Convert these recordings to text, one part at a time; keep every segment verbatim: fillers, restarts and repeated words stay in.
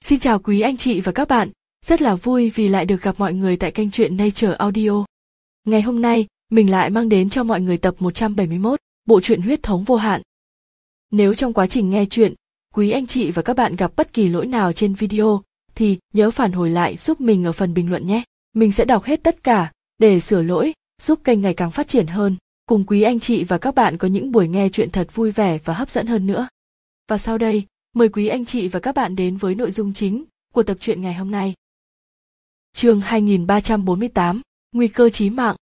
Xin chào quý anh chị và các bạn, rất là vui vì lại được gặp mọi người tại kênh truyện Nature Audio. Ngày hôm nay, mình lại mang đến cho mọi người tập một trăm bảy mươi mốt, bộ truyện Huyết thống vô hạn. Nếu trong quá trình nghe truyện, quý anh chị và các bạn gặp bất kỳ lỗi nào trên video, thì nhớ phản hồi lại giúp mình ở phần bình luận nhé. Mình sẽ đọc hết tất cả, để sửa lỗi, giúp kênh ngày càng phát triển hơn, cùng quý anh chị và các bạn có những buổi nghe truyện thật vui vẻ và hấp dẫn hơn nữa. Và sau đây, mời quý anh chị và các bạn đến với nội dung chính của tập truyện ngày hôm nay. Chương hai nghìn ba trăm bốn mươi tám, Nguy cơ chí mạng.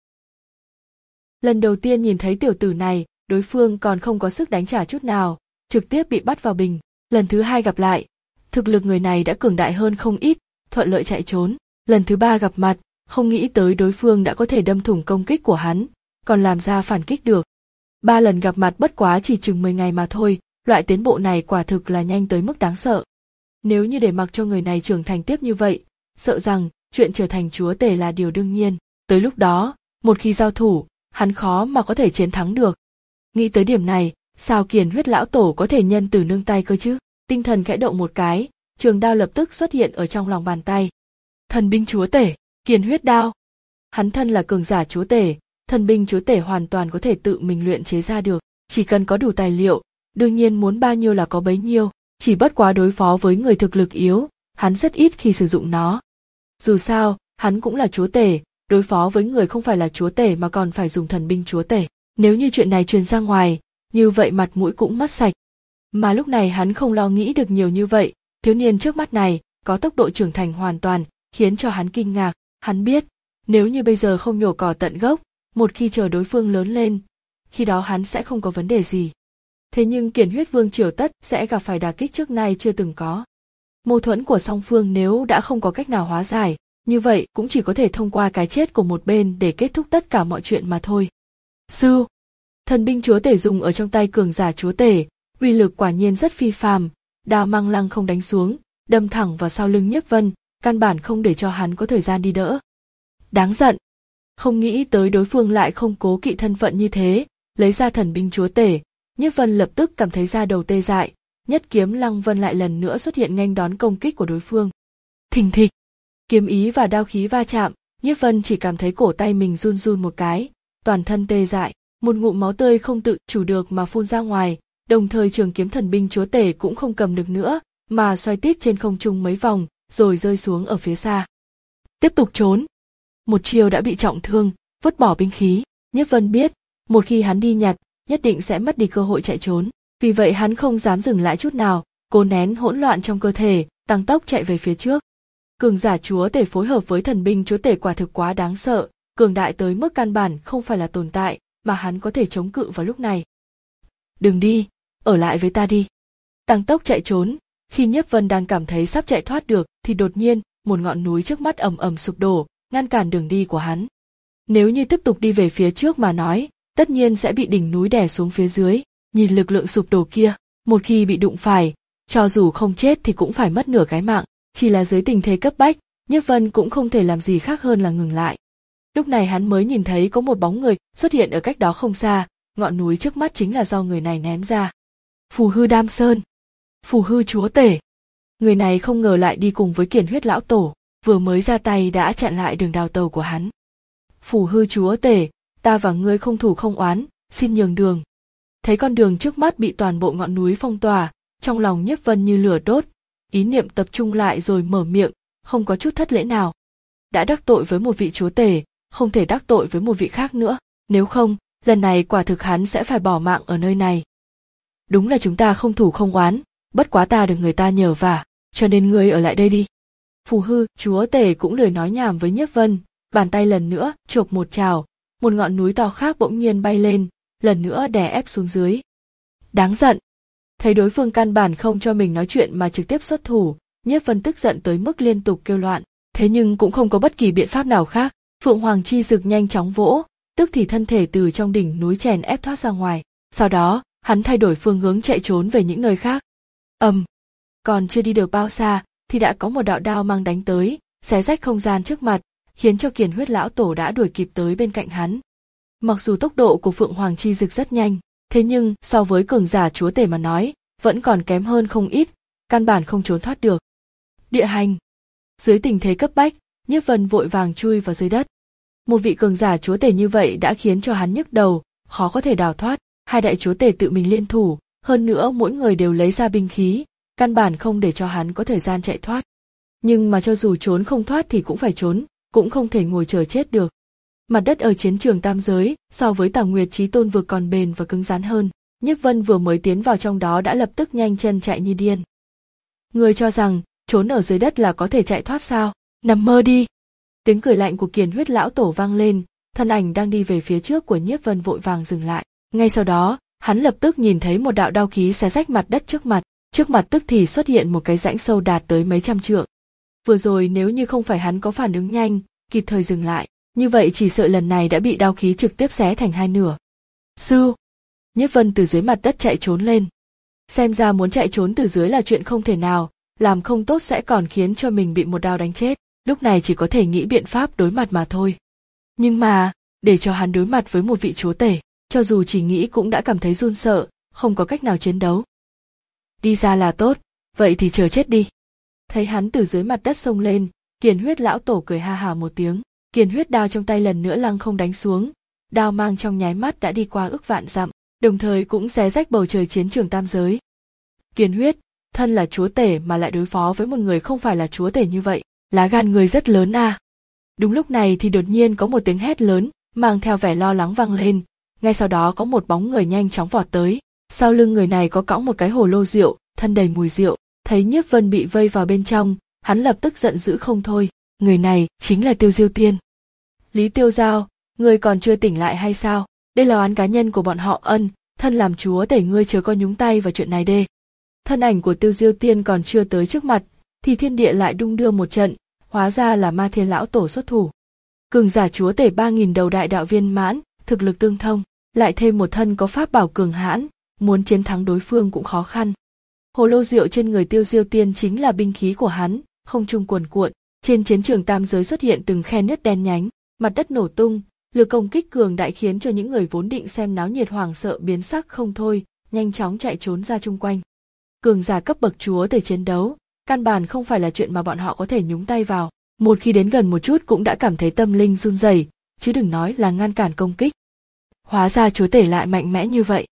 Lần đầu tiên nhìn thấy tiểu tử này, đối phương còn không có sức đánh trả chút nào, trực tiếp bị bắt vào bình. Lần thứ hai gặp lại, thực lực người này đã cường đại hơn không ít, thuận lợi chạy trốn. Lần thứ ba gặp mặt, không nghĩ tới đối phương đã có thể đâm thủng công kích của hắn, còn làm ra phản kích được. Ba lần gặp mặt bất quá chỉ chừng mười ngày mà thôi, loại tiến bộ này quả thực là nhanh tới mức đáng sợ. Nếu như để mặc cho người này trưởng thành tiếp như vậy, sợ rằng chuyện trở thành chúa tể là điều đương nhiên. Tới lúc đó, một khi giao thủ, hắn khó mà có thể chiến thắng được. Nghĩ tới điểm này, sao Kiền Huyết lão tổ có thể nhân từ nương tay cơ chứ? Tinh thần khẽ động một cái, trường đao lập tức xuất hiện ở trong lòng bàn tay. Thần binh chúa tể, Kiền Huyết đao. Hắn thân là cường giả chúa tể, thần binh chúa tể hoàn toàn có thể tự mình luyện chế ra được, chỉ cần có đủ tài liệu, đương nhiên muốn bao nhiêu là có bấy nhiêu, chỉ bất quá đối phó với người thực lực yếu, hắn rất ít khi sử dụng nó. Dù sao, hắn cũng là chúa tể, đối phó với người không phải là chúa tể mà còn phải dùng thần binh chúa tể. Nếu như chuyện này truyền ra ngoài, như vậy mặt mũi cũng mất sạch. Mà lúc này hắn không lo nghĩ được nhiều như vậy, thiếu niên trước mắt này có tốc độ trưởng thành hoàn toàn, khiến cho hắn kinh ngạc. Hắn biết, nếu như bây giờ không nhổ cỏ tận gốc, một khi chờ đối phương lớn lên, khi đó hắn sẽ không có vấn đề gì. Thế nhưng Kiền Huyết Vương Triều tất sẽ gặp phải đả kích trước nay chưa từng có. Mâu thuẫn của song phương nếu đã không có cách nào hóa giải, như vậy cũng chỉ có thể thông qua cái chết của một bên để kết thúc tất cả mọi chuyện mà thôi. Sư, thần binh chúa tể dùng ở trong tay cường giả chúa tể, uy lực quả nhiên rất phi phàm, đao mang lăng không đánh xuống, đâm thẳng vào sau lưng Nhiếp Vân, căn bản không để cho hắn có thời gian đi đỡ. Đáng giận, không nghĩ tới đối phương lại không cố kỵ thân phận như thế, lấy ra thần binh chúa tể. Nhiếp Vân lập tức cảm thấy da đầu tê dại, nhất kiếm Lăng Vân lại lần nữa xuất hiện nghênh đón công kích của đối phương. Thình thịch, kiếm ý và đao khí va chạm, Nhiếp Vân chỉ cảm thấy cổ tay mình run run một cái, toàn thân tê dại, một ngụm máu tươi không tự chủ được mà phun ra ngoài, đồng thời trường kiếm thần binh chúa tể cũng không cầm được nữa, mà xoay tít trên không trung mấy vòng, rồi rơi xuống ở phía xa. Tiếp tục trốn. Một chiêu đã bị trọng thương, vứt bỏ binh khí, Nhiếp Vân biết, một khi hắn đi nhặt, nhất định sẽ mất đi cơ hội chạy trốn. Vì vậy hắn không dám dừng lại chút nào, cố nén hỗn loạn trong cơ thể, tăng tốc chạy về phía trước. Cường giả chúa tể phối hợp với thần binh chúa tể quả thực quá đáng sợ, cường đại tới mức căn bản không phải là tồn tại, mà hắn có thể chống cự vào lúc này. Đừng đi, ở lại với ta đi. Tăng tốc chạy trốn, khi Nhiếp Vân đang cảm thấy sắp chạy thoát được, thì đột nhiên, một ngọn núi trước mắt ầm ầm sụp đổ, ngăn cản đường đi của hắn. Nếu như tiếp tục đi về phía trước mà nói, tất nhiên sẽ bị đỉnh núi đè xuống phía dưới. Nhìn lực lượng sụp đổ kia, một khi bị đụng phải, cho dù không chết thì cũng phải mất nửa cái mạng. Chỉ là dưới tình thế cấp bách, Nhiếp Vân cũng không thể làm gì khác hơn là ngừng lại. Lúc này hắn mới nhìn thấy có một bóng người xuất hiện ở cách đó không xa, ngọn núi trước mắt chính là do người này ném ra. Phù Hư Đam Sơn, Phù Hư chúa tể. Người này không ngờ lại đi cùng với Kiền Huyết lão tổ, vừa mới ra tay đã chặn lại đường đào tàu của hắn. Phù Hư chúa tể, ta và ngươi không thủ không oán, xin nhường đường. Thấy con đường trước mắt bị toàn bộ ngọn núi phong tỏa, trong lòng Nhiếp Vân như lửa đốt, ý niệm tập trung lại rồi mở miệng, không có chút thất lễ nào. Đã đắc tội với một vị chúa tể, không thể đắc tội với một vị khác nữa, nếu không, lần này quả thực hắn sẽ phải bỏ mạng ở nơi này. Đúng là chúng ta không thủ không oán, bất quá ta được người ta nhờ vả, cho nên ngươi ở lại đây đi. Phù Hư chúa tể cũng lười nói nhảm với Nhiếp Vân, bàn tay lần nữa chộp một trào, một ngọn núi to khác bỗng nhiên bay lên, lần nữa đè ép xuống dưới. Đáng giận. Thấy đối phương căn bản không cho mình nói chuyện mà trực tiếp xuất thủ, Nhiếp Vân tức giận tới mức liên tục kêu loạn, thế nhưng cũng không có bất kỳ biện pháp nào khác. Phượng Hoàng chi dực nhanh chóng vỗ, tức thì thân thể từ trong đỉnh núi chèn ép thoát ra ngoài. Sau đó, hắn thay đổi phương hướng chạy trốn về những nơi khác. Ầm, um, còn chưa đi được bao xa, thì đã có một đạo đao mang đánh tới, xé rách không gian trước mặt, khiến cho Kiền Huyết lão tổ đã đuổi kịp tới bên cạnh hắn. Mặc dù tốc độ của Phượng Hoàng chi dực rất nhanh, thế nhưng so với cường giả chúa tể mà nói, vẫn còn kém hơn không ít, căn bản không trốn thoát được. Địa hành. Dưới tình thế cấp bách, Nhiếp Vân vội vàng chui vào dưới đất. Một vị cường giả chúa tể như vậy đã khiến cho hắn nhức đầu, khó có thể đào thoát. Hai đại chúa tể tự mình liên thủ, hơn nữa mỗi người đều lấy ra binh khí, căn bản không để cho hắn có thời gian chạy thoát. Nhưng mà cho dù trốn không thoát thì cũng phải trốn, cũng không thể ngồi chờ chết được. Mặt đất ở chiến trường tam giới so với Tà Nguyệt Chí Tôn vực còn bền và cứng rắn hơn. Nhiếp Vân vừa mới tiến vào trong đó đã lập tức nhanh chân chạy như điên. Người cho rằng trốn ở dưới đất là có thể chạy thoát sao? Nằm mơ đi. Tiếng cười lạnh của Kiền Huyết lão tổ vang lên, thân ảnh đang đi về phía trước của Nhiếp Vân vội vàng dừng lại. Ngay sau đó, hắn lập tức nhìn thấy một đạo đao khí xé rách mặt đất trước mặt, trước mặt tức thì xuất hiện một cái rãnh sâu đạt tới mấy trăm trượng. Vừa rồi nếu như không phải hắn có phản ứng nhanh, kịp thời dừng lại, như vậy chỉ sợ lần này đã bị đao khí trực tiếp xé thành hai nửa. Sư! Nhiếp Vân từ dưới mặt đất chạy trốn lên. Xem ra muốn chạy trốn từ dưới là chuyện không thể nào, làm không tốt sẽ còn khiến cho mình bị một đao đánh chết, lúc này chỉ có thể nghĩ biện pháp đối mặt mà thôi. Nhưng mà, để cho hắn đối mặt với một vị chúa tể, cho dù chỉ nghĩ cũng đã cảm thấy run sợ, không có cách nào chiến đấu. Đi ra là tốt, vậy thì chờ chết đi. Thấy hắn từ dưới mặt đất xông lên, Kiền Huyết lão tổ cười ha hà một tiếng, Kiền Huyết đao trong tay lần nữa lăng không đánh xuống, đao mang trong nháy mắt đã đi qua ức vạn dặm, đồng thời cũng xé rách bầu trời chiến trường tam giới. Kiền Huyết, thân là chúa tể mà lại đối phó với một người không phải là chúa tể như vậy, lá gan người rất lớn à. Đúng lúc này thì đột nhiên có một tiếng hét lớn, mang theo vẻ lo lắng vang lên, ngay sau đó có một bóng người nhanh chóng vọt tới, sau lưng người này có cõng một cái hồ lô rượu, thân đầy mùi rượu, thấy Nhiếp Vân bị vây vào bên trong, hắn lập tức giận dữ không thôi, người này chính là Tiêu Diêu Tiên. Lý Tiêu Giao, ngươi còn chưa tỉnh lại hay sao? Đây là oán cá nhân của bọn họ ân, thân làm chúa tể ngươi chớ có nhúng tay vào chuyện này đê. Thân ảnh của Tiêu Diêu Tiên còn chưa tới trước mặt, thì thiên địa lại đung đưa một trận, hóa ra là Ma Thiên lão tổ xuất thủ. Cường giả chúa tể ba nghìn đầu đại đạo viên mãn, thực lực tương thông, lại thêm một thân có pháp bảo cường hãn, muốn chiến thắng đối phương cũng khó khăn. Hồ lô rượu trên người Tiêu Diêu Tiên chính là binh khí của hắn, không trung cuồn cuộn, trên chiến trường tam giới xuất hiện từng khe nứt đen nhánh, mặt đất nổ tung, lực công kích cường đại khiến cho những người vốn định xem náo nhiệt hoảng sợ biến sắc không thôi, nhanh chóng chạy trốn ra chung quanh. Cường giả cấp bậc chúa tể chiến đấu, căn bản không phải là chuyện mà bọn họ có thể nhúng tay vào, một khi đến gần một chút cũng đã cảm thấy tâm linh run rẩy, chứ đừng nói là ngăn cản công kích. Hóa ra chúa tể lại mạnh mẽ như vậy.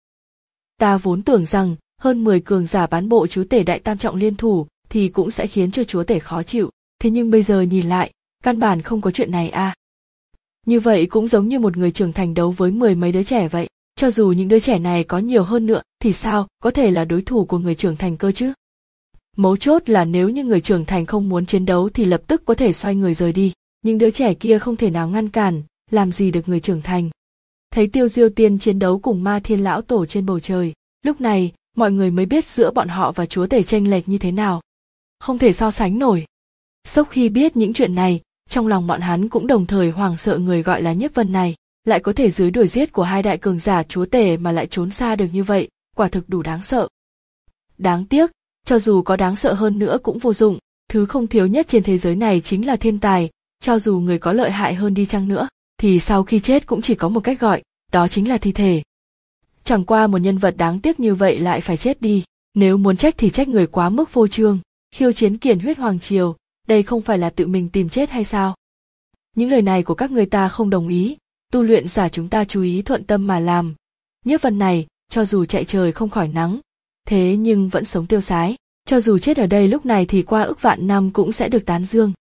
Ta vốn tưởng rằng hơn mười cường giả bán bộ chúa tể đại tam trọng liên thủ thì cũng sẽ khiến cho chúa tể khó chịu, thế nhưng bây giờ nhìn lại, căn bản không có chuyện này à. Như vậy cũng giống như một người trưởng thành đấu với mười mấy đứa trẻ vậy, cho dù những đứa trẻ này có nhiều hơn nữa thì sao có thể là đối thủ của người trưởng thành cơ chứ. Mấu chốt là nếu như người trưởng thành không muốn chiến đấu thì lập tức có thể xoay người rời đi, nhưng đứa trẻ kia không thể nào ngăn cản, làm gì được người trưởng thành. Thấy Tiêu Diêu Tiên chiến đấu cùng Ma Thiên lão tổ trên bầu trời, lúc này mọi người mới biết giữa bọn họ và chúa tể chênh lệch như thế nào. Không thể so sánh nổi. Sau khi biết những chuyện này, trong lòng bọn hắn cũng đồng thời hoảng sợ người gọi là Nhiếp Vân này, lại có thể dưới đuổi giết của hai đại cường giả chúa tể mà lại trốn xa được như vậy, quả thực đủ đáng sợ. Đáng tiếc, cho dù có đáng sợ hơn nữa cũng vô dụng, thứ không thiếu nhất trên thế giới này chính là thiên tài, cho dù người có lợi hại hơn đi chăng nữa, thì sau khi chết cũng chỉ có một cách gọi, đó chính là thi thể. Chẳng qua một nhân vật đáng tiếc như vậy lại phải chết đi, nếu muốn trách thì trách người quá mức phô trương, khiêu chiến Kiền Huyết Hoàng Triều, đây không phải là tự mình tìm chết hay sao? Những lời này của các người ta không đồng ý, tu luyện giả chúng ta chú ý thuận tâm mà làm. Nhiếp Vân này, cho dù chạy trời không khỏi nắng, thế nhưng vẫn sống tiêu sái, cho dù chết ở đây lúc này thì qua ức vạn năm cũng sẽ được tán dương.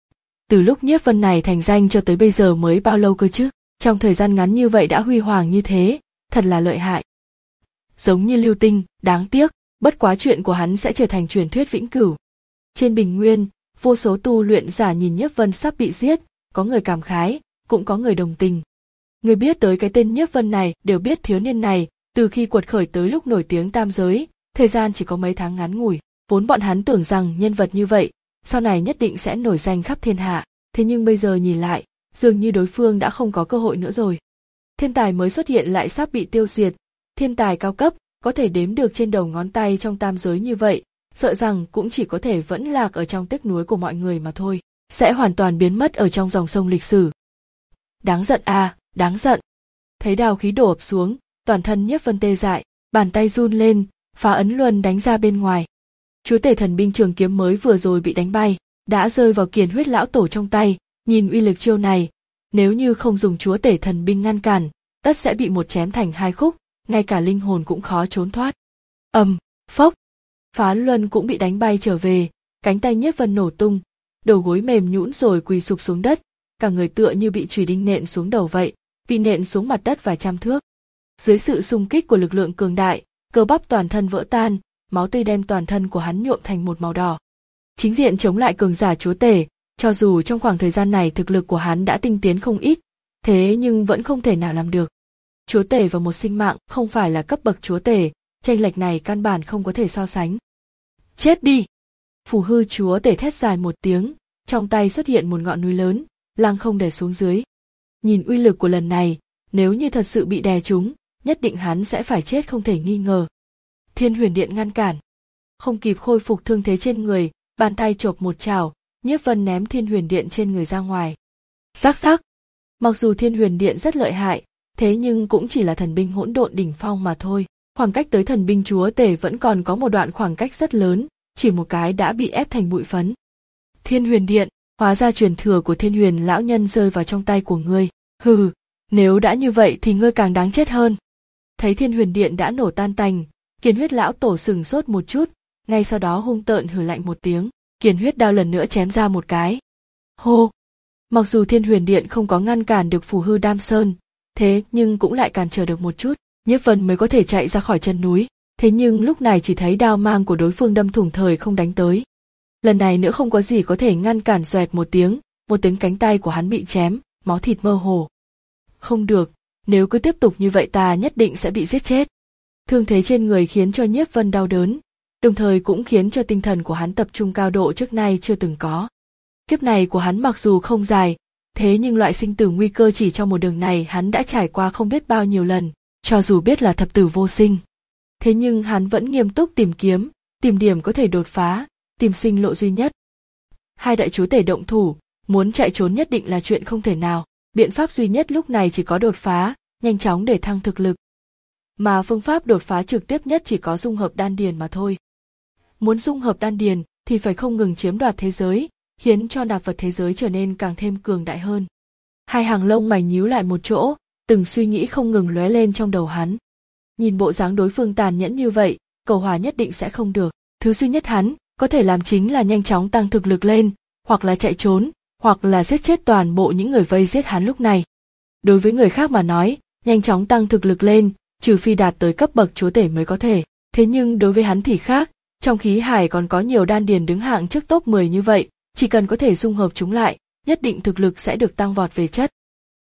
Từ lúc Nhiếp Vân này thành danh cho tới bây giờ mới bao lâu cơ chứ, trong thời gian ngắn như vậy đã huy hoàng như thế, thật là lợi hại. Giống như Lưu Tinh, đáng tiếc, bất quá chuyện của hắn sẽ trở thành truyền thuyết vĩnh cửu. Trên bình nguyên, vô số tu luyện giả nhìn Nhiếp Vân sắp bị giết, có người cảm khái, cũng có người đồng tình. Người biết tới cái tên Nhiếp Vân này đều biết thiếu niên này, từ khi quật khởi tới lúc nổi tiếng tam giới, thời gian chỉ có mấy tháng ngắn ngủi, vốn bọn hắn tưởng rằng nhân vật như vậy, sau này nhất định sẽ nổi danh khắp thiên hạ, thế nhưng bây giờ nhìn lại, dường như đối phương đã không có cơ hội nữa rồi. Thiên tài mới xuất hiện lại sắp bị tiêu diệt, thiên tài cao cấp, có thể đếm được trên đầu ngón tay trong tam giới như vậy, sợ rằng cũng chỉ có thể vẫn lạc ở trong tiếc nuối của mọi người mà thôi, sẽ hoàn toàn biến mất ở trong dòng sông lịch sử. Đáng giận à, đáng giận. Thấy đao khí đổ ập xuống, toàn thân Nhiếp Vân tê dại, bàn tay run lên, phá ấn luân đánh ra bên ngoài. Chúa tể thần binh trường kiếm mới vừa rồi bị đánh bay, đã rơi vào Kiền Huyết lão tổ trong tay. Nhìn uy lực chiêu này, nếu như không dùng chúa tể thần binh ngăn cản, tất sẽ bị một chém thành hai khúc, ngay cả linh hồn cũng khó trốn thoát. Ầm, phốc, Phá Luân cũng bị đánh bay trở về, cánh tay Nhiếp Vân nổ tung, đầu gối mềm nhũn rồi quỳ sụp xuống đất, cả người tựa như bị chùy đinh nện xuống đầu vậy, bị nện xuống mặt đất vài trăm thước. Dưới sự xung kích của lực lượng cường đại, cơ bắp toàn thân vỡ tan, máu tươi đem toàn thân của hắn nhuộm thành một màu đỏ. Chính diện chống lại cường giả chúa tể, cho dù trong khoảng thời gian này thực lực của hắn đã tinh tiến không ít, thế nhưng vẫn không thể nào làm được. Chúa tể và một sinh mạng không phải là cấp bậc chúa tể, chênh lệch này căn bản không có thể so sánh. Chết đi! Phù hư chúa tể thét dài một tiếng, trong tay xuất hiện một ngọn núi lớn, lăng không đè xuống dưới. Nhìn uy lực của lần này, nếu như thật sự bị đè trúng, nhất định hắn sẽ phải chết không thể nghi ngờ. Thiên Huyền Điện ngăn cản. Không kịp khôi phục thương thế trên người, bàn tay chộp một chảo, Nhiếp Vân ném Thiên Huyền Điện trên người ra ngoài. Rắc rắc. Mặc dù Thiên Huyền Điện rất lợi hại, thế nhưng cũng chỉ là thần binh hỗn độn đỉnh phong mà thôi. Khoảng cách tới thần binh chúa tể vẫn còn có một đoạn khoảng cách rất lớn, chỉ một cái đã bị ép thành bụi phấn. Thiên Huyền Điện, hóa ra truyền thừa của Thiên Huyền lão nhân rơi vào trong tay của ngươi. Hừ, nếu đã như vậy thì ngươi càng đáng chết hơn. Thấy Thiên Huyền Điện đã nổ tan tành, Kiền Huyết lão tổ sừng sốt một chút, ngay sau đó hung tợn hừ lạnh một tiếng, Kiền Huyết đao lần nữa chém ra một cái. Hô! Mặc dù Thiên Huyền Điện không có ngăn cản được Phù Hư Đam Sơn, thế nhưng cũng lại cản trở được một chút, Nhiếp Vân mới có thể chạy ra khỏi chân núi, thế nhưng lúc này chỉ thấy đao mang của đối phương đâm thủng thời không đánh tới. Lần này nữa không có gì có thể ngăn cản, xoẹt một tiếng, một tiếng cánh tay của hắn bị chém, máu thịt mơ hồ. Không được, nếu cứ tiếp tục như vậy ta nhất định sẽ bị giết chết. Thương thế trên người khiến cho Nhiếp Vân đau đớn, đồng thời cũng khiến cho tinh thần của hắn tập trung cao độ trước nay chưa từng có. Kiếp này của hắn mặc dù không dài, thế nhưng loại sinh tử nguy cơ chỉ trong một đường này hắn đã trải qua không biết bao nhiêu lần, cho dù biết là thập tử vô sinh. Thế nhưng hắn vẫn nghiêm túc tìm kiếm, tìm điểm có thể đột phá, tìm sinh lộ duy nhất. Hai đại chúa tể động thủ, muốn chạy trốn nhất định là chuyện không thể nào, biện pháp duy nhất lúc này chỉ có đột phá, nhanh chóng để thăng thực lực. Mà phương pháp đột phá trực tiếp nhất chỉ có dung hợp đan điền mà thôi. Muốn dung hợp đan điền thì phải không ngừng chiếm đoạt thế giới, khiến cho nạp vật thế giới trở nên càng thêm cường đại hơn. Hai hàng lông mày nhíu lại một chỗ, từng suy nghĩ không ngừng lóe lên trong đầu hắn. Nhìn bộ dáng đối phương tàn nhẫn như vậy, cầu hòa nhất định sẽ không được. Thứ duy nhất hắn có thể làm chính là nhanh chóng tăng thực lực lên, hoặc là chạy trốn, hoặc là giết chết toàn bộ những người vây giết hắn lúc này. Đối với người khác mà nói, nhanh chóng tăng thực lực lên, trừ phi đạt tới cấp bậc chúa tể mới có thể. Thế nhưng đối với hắn thì khác, trong khí hải còn có nhiều đan điền đứng hạng trước top mười như vậy, chỉ cần có thể dung hợp chúng lại, nhất định thực lực sẽ được tăng vọt về chất.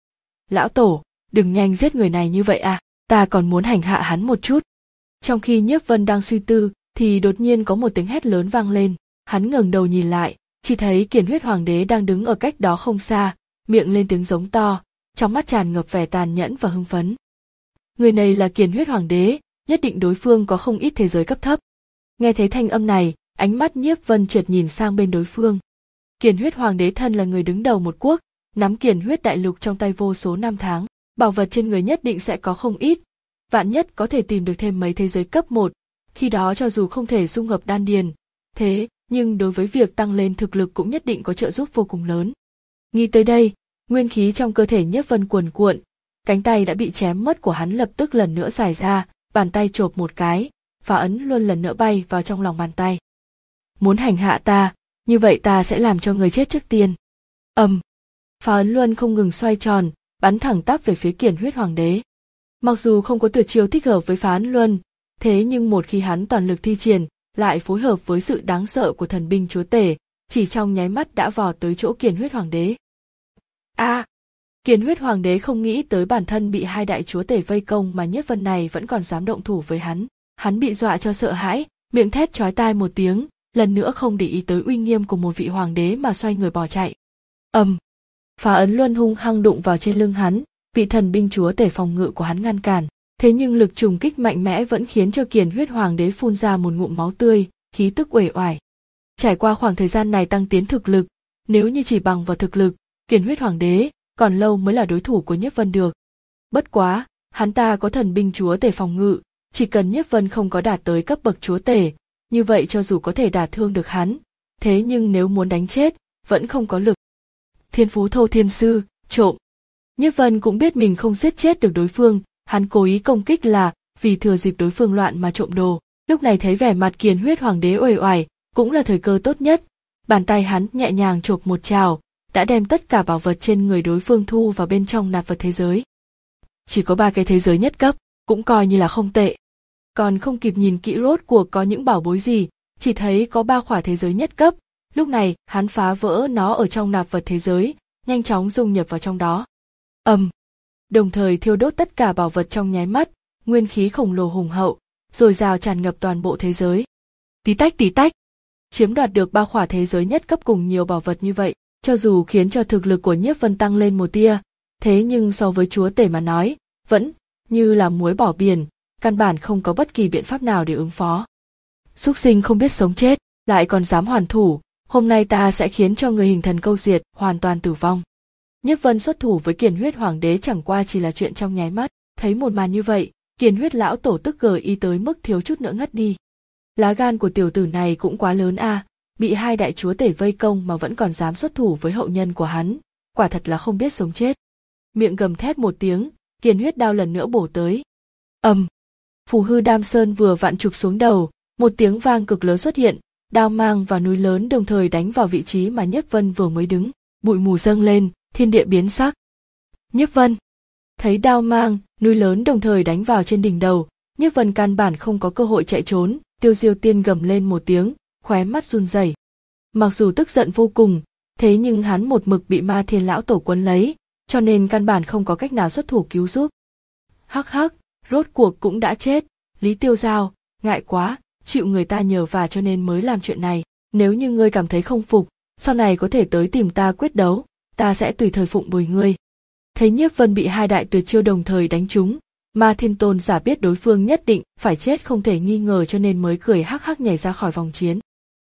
Lão tổ, đừng nhanh giết người này như vậy à, ta còn muốn hành hạ hắn một chút. Trong khi Nhiếp Vân đang suy tư, thì đột nhiên có một tiếng hét lớn vang lên, hắn ngẩng đầu nhìn lại, chỉ thấy Kiền Huyết Hoàng đế đang đứng ở cách đó không xa, miệng lên tiếng giống to, trong mắt tràn ngập vẻ tàn nhẫn và hưng phấn. Người này là Kiền Huyết Hoàng đế, nhất định đối phương có không ít thế giới cấp thấp. Nghe thấy thanh âm này, ánh mắt Nhiếp Vân chợt nhìn sang bên đối phương. Kiền Huyết Hoàng đế thân là người đứng đầu một quốc, nắm Kiền Huyết đại lục trong tay vô số năm tháng, bảo vật trên người nhất định sẽ có không ít, vạn nhất có thể tìm được thêm mấy thế giới cấp một, khi đó cho dù không thể dung hợp đan điền, thế nhưng đối với việc tăng lên thực lực cũng nhất định có trợ giúp vô cùng lớn. Nghĩ tới đây, nguyên khí trong cơ thể Nhiếp Vân cuồn cuộn, cánh tay đã bị chém mất của hắn lập tức lần nữa giải ra, bàn tay chộp một cái, Phá Ấn Luân lần nữa bay vào trong lòng bàn tay. Muốn hành hạ ta, như vậy ta sẽ làm cho người chết trước tiên. Ầm, um, Phá Ấn Luân không ngừng xoay tròn, bắn thẳng tắp về phía Kiền Huyết Hoàng đế. Mặc dù không có tuyệt chiêu thích hợp với Phá Ấn Luân, thế nhưng một khi hắn toàn lực thi triển, lại phối hợp với sự đáng sợ của thần binh chúa tể, chỉ trong nháy mắt đã vọt tới chỗ Kiền Huyết Hoàng đế. A! À, Kiền Huyết Hoàng đế không nghĩ tới bản thân bị hai đại chúa tể vây công mà Nhiếp Vân này vẫn còn dám động thủ với hắn. Hắn bị dọa cho sợ hãi, miệng thét chói tai một tiếng, lần nữa không để ý tới uy nghiêm của một vị hoàng đế mà xoay người bỏ chạy. Ầm! Um, Phá Ấn Luân hung hăng đụng vào trên lưng hắn, vị thần binh chúa tể phòng ngự của hắn ngăn cản. Thế nhưng lực trùng kích mạnh mẽ vẫn khiến cho Kiền Huyết Hoàng đế phun ra một ngụm máu tươi, khí tức uể oải. Trải qua khoảng thời gian này tăng tiến thực lực, nếu như chỉ bằng vào thực lực, Kiền Huyết Hoàng đế còn lâu mới là đối thủ của Nhiếp Vân được. Bất quá, hắn ta có thần binh chúa tể phòng ngự, chỉ cần Nhiếp Vân không có đạt tới cấp bậc chúa tể, như vậy cho dù có thể đả thương được hắn, thế nhưng nếu muốn đánh chết, vẫn không có lực. Thiên phú thâu thiên sư, trộm. Nhiếp Vân cũng biết mình không giết chết được đối phương, hắn cố ý công kích là vì thừa dịp đối phương loạn mà trộm đồ. Lúc này thấy vẻ mặt Kiền Huyết Hoàng đế uể oải, cũng là thời cơ tốt nhất. Bàn tay hắn nhẹ nhàng chộp một trào, đã đem tất cả bảo vật trên người đối phương thu vào bên trong nạp vật thế giới. Chỉ có ba cái thế giới nhất cấp, cũng coi như là không tệ. Còn không kịp nhìn kỹ rốt cuộc có những bảo bối gì, chỉ thấy có ba khỏa thế giới nhất cấp. Lúc này hắn phá vỡ nó ở trong nạp vật thế giới, nhanh chóng dung nhập vào trong đó. ầm, um, đồng thời thiêu đốt tất cả bảo vật trong nháy mắt, nguyên khí khổng lồ hùng hậu, dồi dào tràn ngập toàn bộ thế giới. Tí tách tí tách, chiếm đoạt được ba khỏa thế giới nhất cấp cùng nhiều bảo vật như vậy, cho dù khiến cho thực lực của Nhiếp Vân tăng lên một tia, thế nhưng so với chúa tể mà nói, vẫn như là muối bỏ biển, căn bản không có bất kỳ biện pháp nào để ứng phó. Súc sinh không biết sống chết, lại còn dám hoàn thủ, hôm nay ta sẽ khiến cho người hình thần câu diệt, hoàn toàn tử vong. Nhiếp Vân xuất thủ với Kiền Huyết Hoàng đế chẳng qua chỉ là chuyện trong nháy mắt, thấy một màn như vậy, Kiền Huyết lão tổ tức gờ y tới mức thiếu chút nữa ngất đi. Lá gan của tiểu tử này cũng quá lớn a, à, bị hai đại chúa tể vây công mà vẫn còn dám xuất thủ với hậu nhân của hắn, quả thật là không biết sống chết. Miệng gầm thét một tiếng, Kiền Huyết đao lần nữa bổ tới. ầm, um, phù hư đam sơn vừa vặn chụp xuống đầu, một tiếng vang cực lớn xuất hiện, đao mang và núi lớn đồng thời đánh vào vị trí mà Nhiếp Vân vừa mới đứng, bụi mù dâng lên, thiên địa biến sắc. Nhiếp Vân thấy đao mang, núi lớn đồng thời đánh vào trên đỉnh đầu, Nhiếp Vân căn bản không có cơ hội chạy trốn. Tiêu Diêu Tiên gầm lên một tiếng, khóe mắt run rẩy. Mặc dù tức giận vô cùng, thế nhưng hắn một mực bị Ma Thiên lão tổ quấn lấy, cho nên căn bản không có cách nào xuất thủ cứu giúp. Hắc hắc, rốt cuộc cũng đã chết, Lý Tiêu Giao, ngại quá, chịu người ta nhờ vả cho nên mới làm chuyện này. Nếu như ngươi cảm thấy không phục, sau này có thể tới tìm ta quyết đấu, ta sẽ tùy thời phụng bồi ngươi. Thấy Nhiếp Vân bị hai đại tuyệt chiêu đồng thời đánh trúng, Ma Thiên Tôn giả biết đối phương nhất định phải chết không thể nghi ngờ cho nên mới cười hắc hắc nhảy ra khỏi vòng chiến.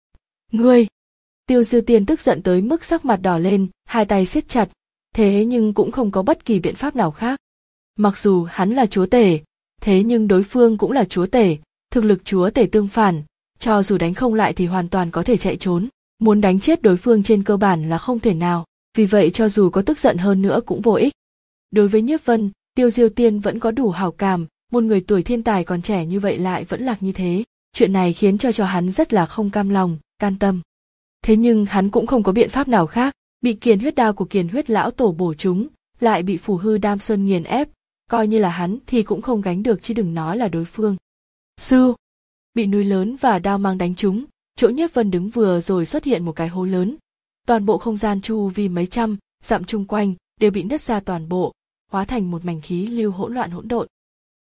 Ngươi! Tiêu Diêu Tiên tức giận tới mức sắc mặt đỏ lên, hai tay siết chặt, thế nhưng cũng không có bất kỳ biện pháp nào khác. Mặc dù hắn là chúa tể, thế nhưng đối phương cũng là chúa tể, thực lực chúa tể tương phản, cho dù đánh không lại thì hoàn toàn có thể chạy trốn, muốn đánh chết đối phương trên cơ bản là không thể nào, vì vậy cho dù có tức giận hơn nữa cũng vô ích. Đối với Nhiếp Vân, Tiêu Diêu Tiên vẫn có đủ hảo cảm, một người tuổi thiên tài còn trẻ như vậy lại vẫn lạc như thế, chuyện này khiến cho cho hắn rất là không cam lòng, can tâm. Thế nhưng hắn cũng không có biện pháp nào khác, bị Kiền Huyết đao của Kiền Huyết lão tổ bổ trúng, lại bị phù hư đam sơn nghiền ép, coi như là hắn thì cũng không gánh được chứ đừng nói là đối phương. Sư, bị núi lớn và đao mang đánh trúng, chỗ Nhiếp Vân đứng vừa rồi xuất hiện một cái hố lớn, toàn bộ không gian chu vi mấy trăm dặm chung quanh đều bị nứt ra toàn bộ, hóa thành một mảnh khí lưu hỗn loạn hỗn độn.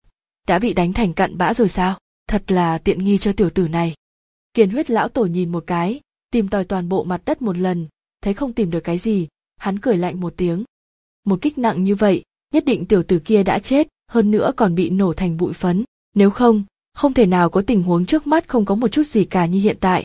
Đã bị đánh thành cặn bã rồi sao? Thật là tiện nghi cho tiểu tử này. Kiền Huyết lão tổ nhìn một cái, tìm tòi toàn bộ mặt đất một lần, thấy không tìm được cái gì, hắn cười lạnh một tiếng. Một kích nặng như vậy, nhất định tiểu tử kia đã chết, hơn nữa còn bị nổ thành bụi phấn, nếu không, không thể nào có tình huống trước mắt không có một chút gì cả như hiện tại.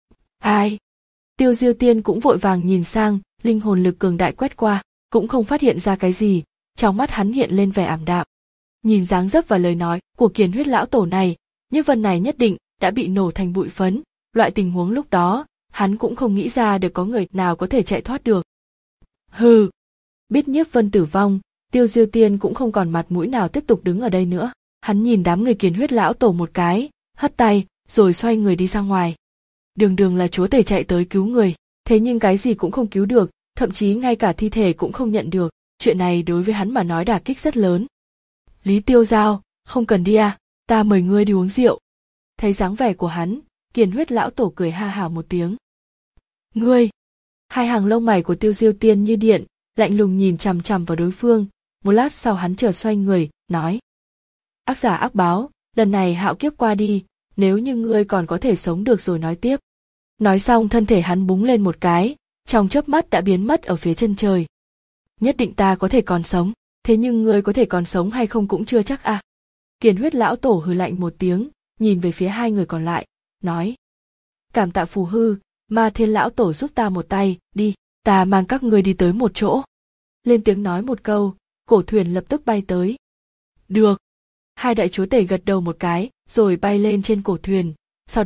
Ai? Tiêu Diêu Tiên cũng vội vàng nhìn sang, linh hồn lực cường đại quét qua, cũng không phát hiện ra cái gì, trong mắt hắn hiện lên vẻ ảm đạm. Nhìn dáng dấp và lời nói của Kiền Huyết lão tổ này, Nhiếp Vân này nhất định đã bị nổ thành bụi phấn, loại tình huống lúc đó, hắn cũng không nghĩ ra được có người nào có thể chạy thoát được. Hừ, biết Nhiếp Vân tử vong, Tiêu Diêu Tiên cũng không còn mặt mũi nào tiếp tục đứng ở đây nữa, hắn nhìn đám người Kiền Huyết lão tổ một cái, hất tay, rồi xoay người đi ra ngoài. Đường đường là chúa tể chạy tới cứu người, thế nhưng cái gì cũng không cứu được, thậm chí ngay cả thi thể cũng không nhận được, chuyện này đối với hắn mà nói đả kích rất lớn. Lý Tiêu Giao, không cần đi à, ta mời ngươi đi uống rượu. Thấy dáng vẻ của hắn, Kiền Huyết lão tổ cười ha hả một tiếng. Ngươi! Hai hàng lông mày của Tiêu Diêu Tiên như điện, lạnh lùng nhìn chằm chằm vào đối phương, một lát sau hắn chợt xoay người, nói. Ác giả ác báo, lần này hạo kiếp qua đi, nếu như ngươi còn có thể sống được rồi nói tiếp. Nói xong thân thể hắn búng lên một cái, trong chớp mắt đã biến mất ở phía chân trời. Nhất định ta có thể còn sống, thế nhưng ngươi có thể còn sống hay không cũng chưa chắc à. Kiền Huyết lão tổ hừ lạnh một tiếng, nhìn về phía hai người còn lại, nói. Cảm tạ phù hư, Ma Thiên lão tổ giúp ta một tay, đi, ta mang các ngươi đi tới một chỗ. Lên tiếng nói một câu, cổ thuyền lập tức bay tới. Được. Hai đại chúa tể gật đầu một cái, rồi bay lên trên cổ thuyền, sau đó,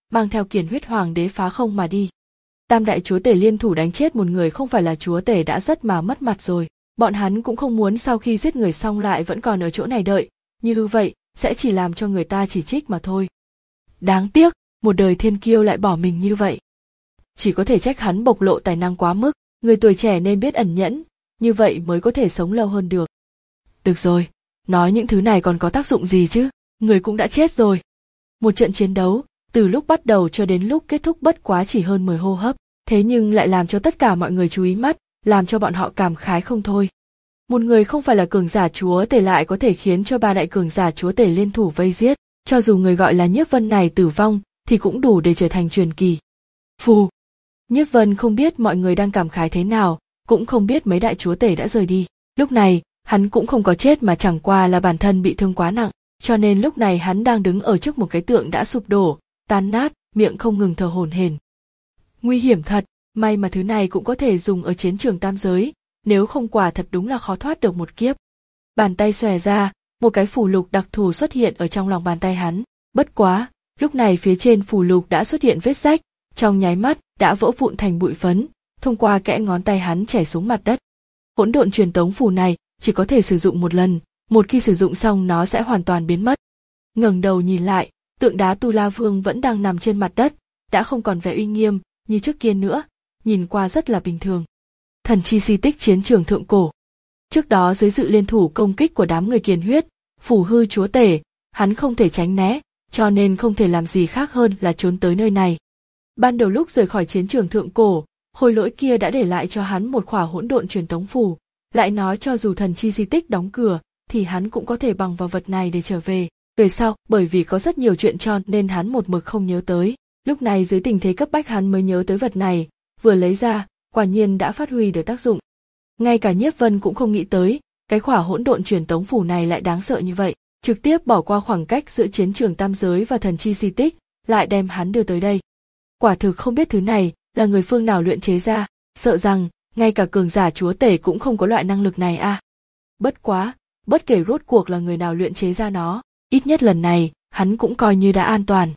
mang theo Kiền Huyết Hoàng đế phá không mà đi. Tam đại chúa tể liên thủ đánh chết một người không phải là chúa tể đã rất mà mất mặt rồi. Bọn hắn cũng không muốn sau khi giết người xong lại vẫn còn ở chỗ này đợi, như vậy sẽ chỉ làm cho người ta chỉ trích mà thôi. Đáng tiếc, một đời thiên kiêu lại bỏ mình như vậy. Chỉ có thể trách hắn bộc lộ tài năng quá mức, người tuổi trẻ nên biết ẩn nhẫn, như vậy mới có thể sống lâu hơn được. Được rồi, nói những thứ này còn có tác dụng gì chứ, người cũng đã chết rồi. Một trận chiến đấu, từ lúc bắt đầu cho đến lúc kết thúc bất quá chỉ hơn mười hô hấp, thế nhưng lại làm cho tất cả mọi người chú ý mắt, làm cho bọn họ cảm khái không thôi. Một người không phải là cường giả chúa tể lại có thể khiến cho ba đại cường giả chúa tể liên thủ vây giết, cho dù người gọi là Nhiếp Vân này tử vong, thì cũng đủ để trở thành truyền kỳ. Phù! Nhiếp Vân không biết mọi người đang cảm khái thế nào, cũng không biết mấy đại chúa tể đã rời đi. Lúc này, hắn cũng không có chết mà chẳng qua là bản thân bị thương quá nặng, cho nên lúc này hắn đang đứng ở trước một cái tượng đã sụp đổ, tan nát, miệng không ngừng thở hổn hển. Nguy hiểm thật, may mà thứ này cũng có thể dùng ở chiến trường tam giới, nếu không quả thật đúng là khó thoát được một kiếp. Bàn tay xòe ra, một cái phù lục đặc thù xuất hiện ở trong lòng bàn tay hắn, bất quá, lúc này phía trên phù lục đã xuất hiện vết rách, trong nháy mắt đã vỡ vụn thành bụi phấn, thông qua kẽ ngón tay hắn chảy xuống mặt đất. Hỗn độn truyền tống phù này chỉ có thể sử dụng một lần, một khi sử dụng xong nó sẽ hoàn toàn biến mất. Ngẩng đầu nhìn lại, tượng đá Tu La Vương vẫn đang nằm trên mặt đất, đã không còn vẻ uy nghiêm như trước kia nữa, nhìn qua rất là bình thường. Thần chi di tích chiến trường thượng cổ. Trước đó dưới sự liên thủ công kích của đám người Kiền Huyết, Phù Hư chúa tể, hắn không thể tránh né, cho nên không thể làm gì khác hơn là trốn tới nơi này. Ban đầu lúc rời khỏi chiến trường thượng cổ, Khôi Lỗi kia đã để lại cho hắn một khỏa hỗn độn truyền tống phù, lại nói cho dù thần chi di tích đóng cửa, thì hắn cũng có thể bằng vào vật này để trở về. Về sau, bởi vì có rất nhiều chuyện cho nên hắn một mực không nhớ tới. Lúc này dưới tình thế cấp bách hắn mới nhớ tới vật này, vừa lấy ra, quả nhiên đã phát huy được tác dụng. Ngay cả Nhiếp Vân cũng không nghĩ tới, cái khỏa hỗn độn truyền tống phù này lại đáng sợ như vậy, trực tiếp bỏ qua khoảng cách giữa chiến trường tam giới và thần chi di tích, lại đem hắn đưa tới đây. Quả thực không biết thứ này là người phương nào luyện chế ra, sợ rằng ngay cả cường giả chúa tể cũng không có loại năng lực này a. À. Bất quá, bất kể rốt cuộc là người nào luyện chế ra nó, ít nhất lần này, hắn cũng coi như đã an toàn.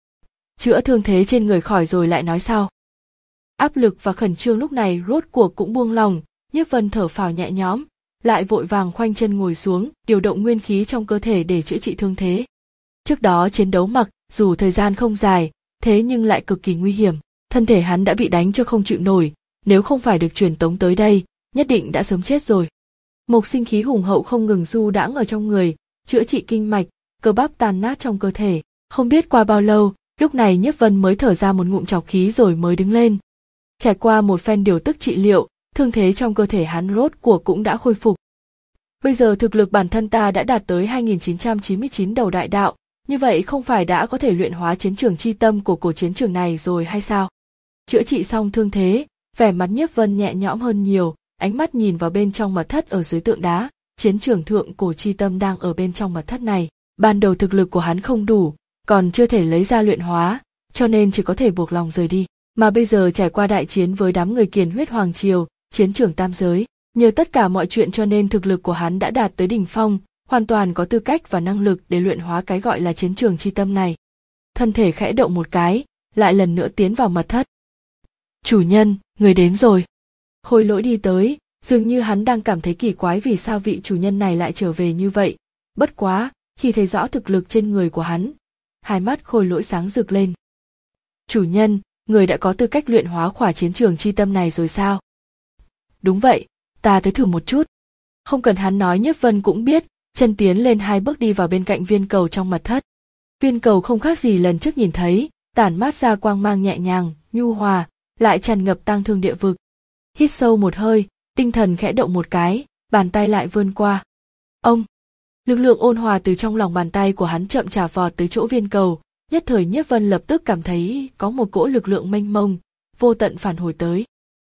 Chữa thương thế trên người khỏi rồi lại nói sau. Áp lực và khẩn trương lúc này rốt cuộc cũng buông lòng, Nhiếp Vân thở phào nhẹ nhõm, lại vội vàng khoanh chân ngồi xuống, điều động nguyên khí trong cơ thể để chữa trị thương thế. Trước đó chiến đấu mặc dù thời gian không dài, thế nhưng lại cực kỳ nguy hiểm, thân thể hắn đã bị đánh cho không chịu nổi, nếu không phải được truyền tống tới đây, nhất định đã sớm chết rồi. Một sinh khí hùng hậu không ngừng du đãng ở trong người, chữa trị kinh mạch, cơ bắp tàn nát trong cơ thể, không biết qua bao lâu, lúc này Nhiếp Vân mới thở ra một ngụm trọc khí rồi mới đứng lên. Trải qua một phen điều tức trị liệu, thương thế trong cơ thể hắn rốt cuộc cũng đã khôi phục. Bây giờ thực lực bản thân ta đã đạt tới hai nghìn chín trăm chín mươi chín đầu đại đạo, như vậy không phải đã có thể luyện hóa chiến trường chi tâm của cổ chiến trường này rồi hay sao? Chữa trị xong thương thế, vẻ mặt Nhiếp Vân nhẹ nhõm hơn nhiều, ánh mắt nhìn vào bên trong mật thất ở dưới tượng đá, chiến trường thượng cổ chi tâm đang ở bên trong mật thất này. Ban đầu thực lực của hắn không đủ, còn chưa thể lấy ra luyện hóa, cho nên chỉ có thể buộc lòng rời đi. Mà bây giờ trải qua đại chiến với đám người Kiền Huyết Hoàng Triều, chiến trường tam giới, nhờ tất cả mọi chuyện cho nên thực lực của hắn đã đạt tới đỉnh phong, hoàn toàn có tư cách và năng lực để luyện hóa cái gọi là chiến trường chi tâm này. Thân thể khẽ động một cái, lại lần nữa tiến vào mật thất. Chủ nhân, người đến rồi. Khôi Lỗi đi tới, dường như hắn đang cảm thấy kỳ quái vì sao vị chủ nhân này lại trở về như vậy. Bất quá, khi thấy rõ thực lực trên người của hắn, hai mắt Khôi Lỗi sáng rực lên. Chủ nhân, người đã có tư cách luyện hóa khỏa chiến trường chi tâm này rồi sao? Đúng vậy, ta tới thử một chút. Không cần hắn nói Nhiếp Vân cũng biết, chân tiến lên hai bước đi vào bên cạnh viên cầu trong mật thất. Viên cầu không khác gì lần trước nhìn thấy, tản mát ra quang mang nhẹ nhàng, nhu hòa, lại tràn ngập tang thương địa vực. Hít sâu một hơi, tinh thần khẽ động một cái, bàn tay lại vươn qua. Ông! Lực lượng ôn hòa từ trong lòng bàn tay của hắn chậm chạp vọt tới chỗ viên cầu, nhất thời Nhiếp Vân lập tức cảm thấy có một cỗ lực lượng mênh mông, vô tận phản hồi tới.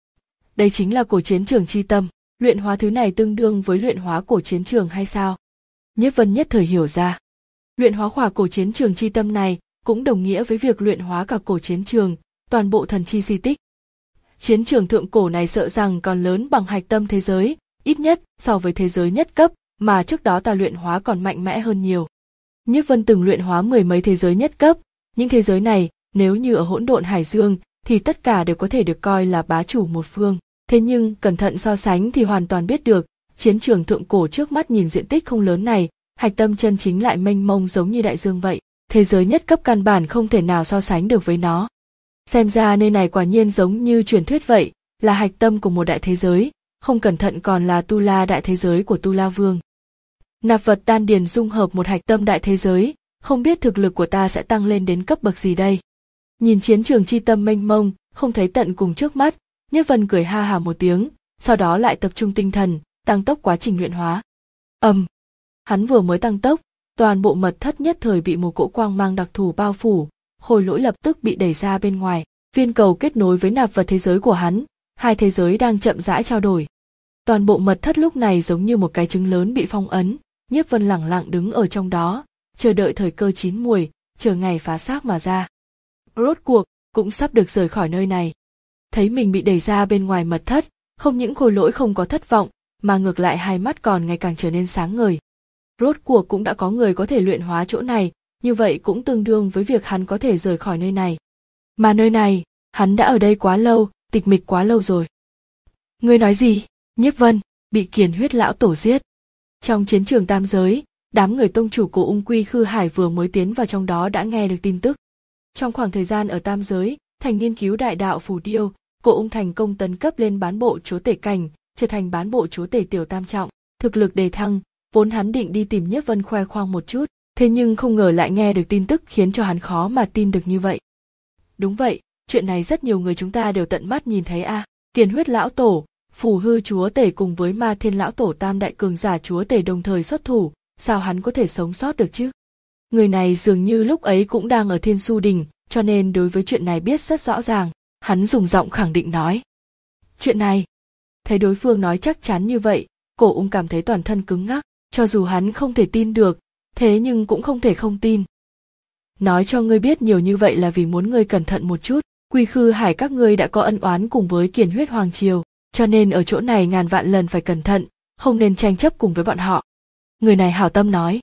Đây chính là cổ chiến trường chi tâm, luyện hóa thứ này tương đương với luyện hóa cổ chiến trường hay sao? Nhiếp Vân nhất thời hiểu ra. Luyện hóa khỏa cổ chiến trường chi tâm này cũng đồng nghĩa với việc luyện hóa cả cổ chiến trường, toàn bộ thần chi di tích. Chiến trường thượng cổ này sợ rằng còn lớn bằng hạch tâm thế giới, ít nhất so với thế giới nhất cấp mà trước đó ta luyện hóa còn mạnh mẽ hơn nhiều. Nhiếp Vân từng luyện hóa mười mấy thế giới nhất cấp, những thế giới này Nếu như ở hỗn độn hải dương thì tất cả đều có thể được coi là bá chủ một phương. Thế nhưng cẩn thận so sánh thì hoàn toàn biết được, chiến trường thượng cổ trước mắt nhìn diện tích không lớn này, hạch tâm chân chính lại mênh mông giống như đại dương vậy. Thế giới nhất cấp căn bản không thể nào so sánh được với nó. Xem ra nơi này quả nhiên giống như truyền thuyết vậy, là hạch tâm của một đại thế giới, không cẩn thận còn là Tu La đại thế giới của Tu La Vương. Nạp vật đan điền dung hợp một hạch tâm đại thế giới, không biết thực lực của ta sẽ tăng lên đến cấp bậc gì đây. Nhìn chiến trường chi tâm mênh mông, không thấy tận cùng trước mắt, Nhất Vân cười ha hả một tiếng, sau đó lại tập trung tinh thần, tăng tốc quá trình luyện hóa. Ầm, um, hắn vừa mới tăng tốc, toàn bộ mật thất nhất thời bị một cỗ quang mang đặc thù bao phủ, khôi lỗi lập tức bị đẩy ra bên ngoài, viên cầu kết nối với nạp vật thế giới của hắn, hai thế giới đang chậm rãi trao đổi. Toàn bộ mật thất lúc này giống như một cái trứng lớn bị phong ấn, Nhiếp Vân lẳng lặng đứng ở trong đó, chờ đợi thời cơ chín muồi, chờ ngày phá xác mà ra. Rốt cuộc cũng sắp được rời khỏi nơi này. Thấy mình bị đẩy ra bên ngoài mật thất, không những khôi lỗi không có thất vọng, mà ngược lại hai mắt còn ngày càng trở nên sáng ngời. Rốt cuộc cũng đã có người có thể luyện hóa chỗ này, như vậy cũng tương đương với việc hắn có thể rời khỏi nơi này. Mà nơi này, hắn đã ở đây quá lâu, tịch mịch quá lâu rồi. Ngươi nói gì? Nhiếp Vân bị Kiền Huyết lão tổ giết. Trong chiến trường tam giới, đám người tông chủ của Ung Quy Khư Hải vừa mới tiến vào trong đó đã nghe được tin tức. Trong khoảng thời gian ở tam giới, thành nghiên cứu đại đạo phù điêu, Cổ Ung thành công tấn cấp lên bán bộ chúa tể cảnh, trở thành bán bộ chúa tể tiểu tam trọng, thực lực đề thăng, vốn hắn định đi tìm Nhiếp Vân khoe khoang một chút, thế nhưng không ngờ lại nghe được tin tức khiến cho hắn khó mà tin được như vậy. Đúng vậy, chuyện này rất nhiều người chúng ta đều tận mắt nhìn thấy a. À. Kiền Huyết lão tổ, Phù Hư chúa tể cùng với Ma Thiên lão tổ tam đại cường giả chúa tể đồng thời xuất thủ, sao hắn có thể sống sót được chứ? Người này dường như lúc ấy cũng đang ở Thiên Su Đình, cho nên đối với chuyện này biết rất rõ ràng, hắn dùng giọng khẳng định nói. Chuyện này, thấy đối phương nói chắc chắn như vậy, Cổ Ung cảm thấy toàn thân cứng ngắc, cho dù hắn không thể tin được, thế nhưng cũng không thể không tin. Nói cho ngươi biết nhiều như vậy là vì muốn ngươi cẩn thận một chút, Quy Khư Hải các ngươi đã có ân oán cùng với Kiền Huyết Hoàng Triều, cho nên ở chỗ này ngàn vạn lần phải cẩn thận, không nên tranh chấp cùng với bọn họ. Người này hảo tâm nói.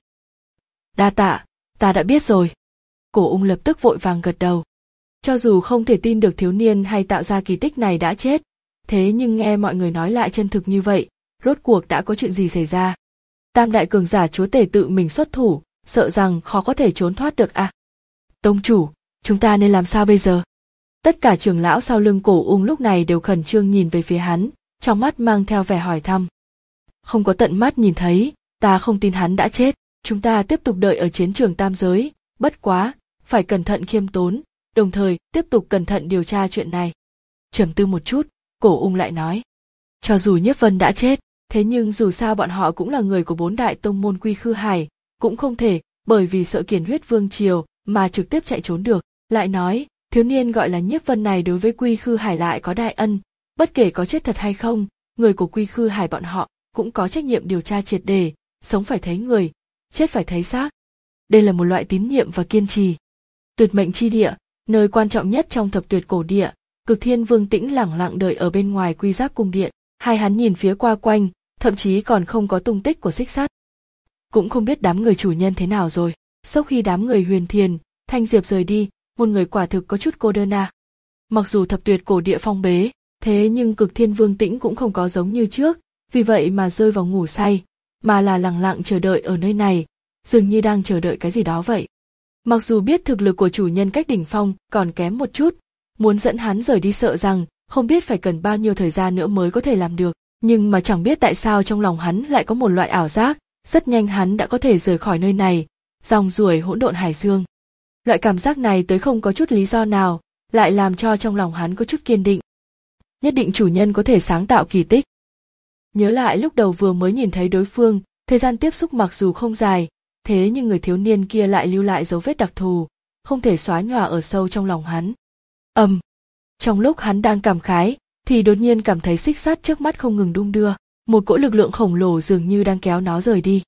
Đa tạ, ta đã biết rồi. Cổ Ung lập tức vội vàng gật đầu. Cho dù không thể tin được thiếu niên hay tạo ra kỳ tích này đã chết, thế nhưng nghe mọi người nói lại chân thực như vậy, rốt cuộc đã có chuyện gì xảy ra. Tam đại cường giả chúa tể tự mình xuất thủ, sợ rằng khó có thể trốn thoát được à. Tông chủ, chúng ta nên làm sao bây giờ? Tất cả trưởng lão sau lưng Cổ Ung lúc này đều khẩn trương nhìn về phía hắn, trong mắt mang theo vẻ hỏi thăm. Không có tận mắt nhìn thấy, ta không tin hắn đã chết, chúng ta tiếp tục đợi ở chiến trường tam giới, bất quá, phải cẩn thận khiêm tốn, đồng thời tiếp tục cẩn thận điều tra chuyện này. Trầm tư một chút, Cổ Ung lại nói. Cho dù Nhiếp Vân đã chết, thế nhưng dù sao bọn họ cũng là người của bốn đại tông môn Quy Khư Hải, cũng không thể, bởi vì sợ Kiền Huyết Vương Triều, mà trực tiếp chạy trốn được. Lại nói, thiếu niên gọi là Nhiếp Vân này đối với Quy Khư Hải lại có đại ân, bất kể có chết thật hay không, người của Quy Khư Hải bọn họ cũng có trách nhiệm điều tra triệt để, sống phải thấy người, chết phải thấy xác. Đây là một loại tín nhiệm và kiên trì. Tuyệt mệnh chi địa, nơi quan trọng nhất trong thập tuyệt cổ địa, Cực Thiên Vương Tĩnh lẳng lặng đợi ở bên ngoài Quy Giáp cung điện, hai hắn nhìn phía qua quanh, thậm chí còn không có tung tích của xích sắt. Cũng không biết đám người chủ nhân thế nào rồi. Sau khi đám người Huyền Thiền, Thanh Diệp rời đi, một người quả thực có chút cô đơn à. Mặc dù thập tuyệt cổ địa phong bế, thế nhưng Cực Thiên Vương Tĩnh cũng không có giống như trước, vì vậy mà rơi vào ngủ say, mà là lặng lặng chờ đợi ở nơi này, dường như đang chờ đợi cái gì đó vậy. Mặc dù biết thực lực của chủ nhân cách đỉnh phong còn kém một chút, muốn dẫn hắn rời đi sợ rằng không biết phải cần bao nhiêu thời gian nữa mới có thể làm được, nhưng mà chẳng biết tại sao trong lòng hắn lại có một loại ảo giác, rất nhanh hắn đã có thể rời khỏi nơi này, dòng ruổi hỗn độn hải dương. Loại cảm giác này tới không có chút lý do nào, lại làm cho trong lòng hắn có chút kiên định. Nhất định chủ nhân có thể sáng tạo kỳ tích. Nhớ lại lúc đầu vừa mới nhìn thấy đối phương, thời gian tiếp xúc mặc dù không dài, thế nhưng người thiếu niên kia lại lưu lại dấu vết đặc thù, không thể xóa nhòa ở sâu trong lòng hắn. Ầm, um, trong lúc hắn đang cảm khái, thì đột nhiên cảm thấy xích sắt trước mắt không ngừng đung đưa, một cỗ lực lượng khổng lồ dường như đang kéo nó rời đi.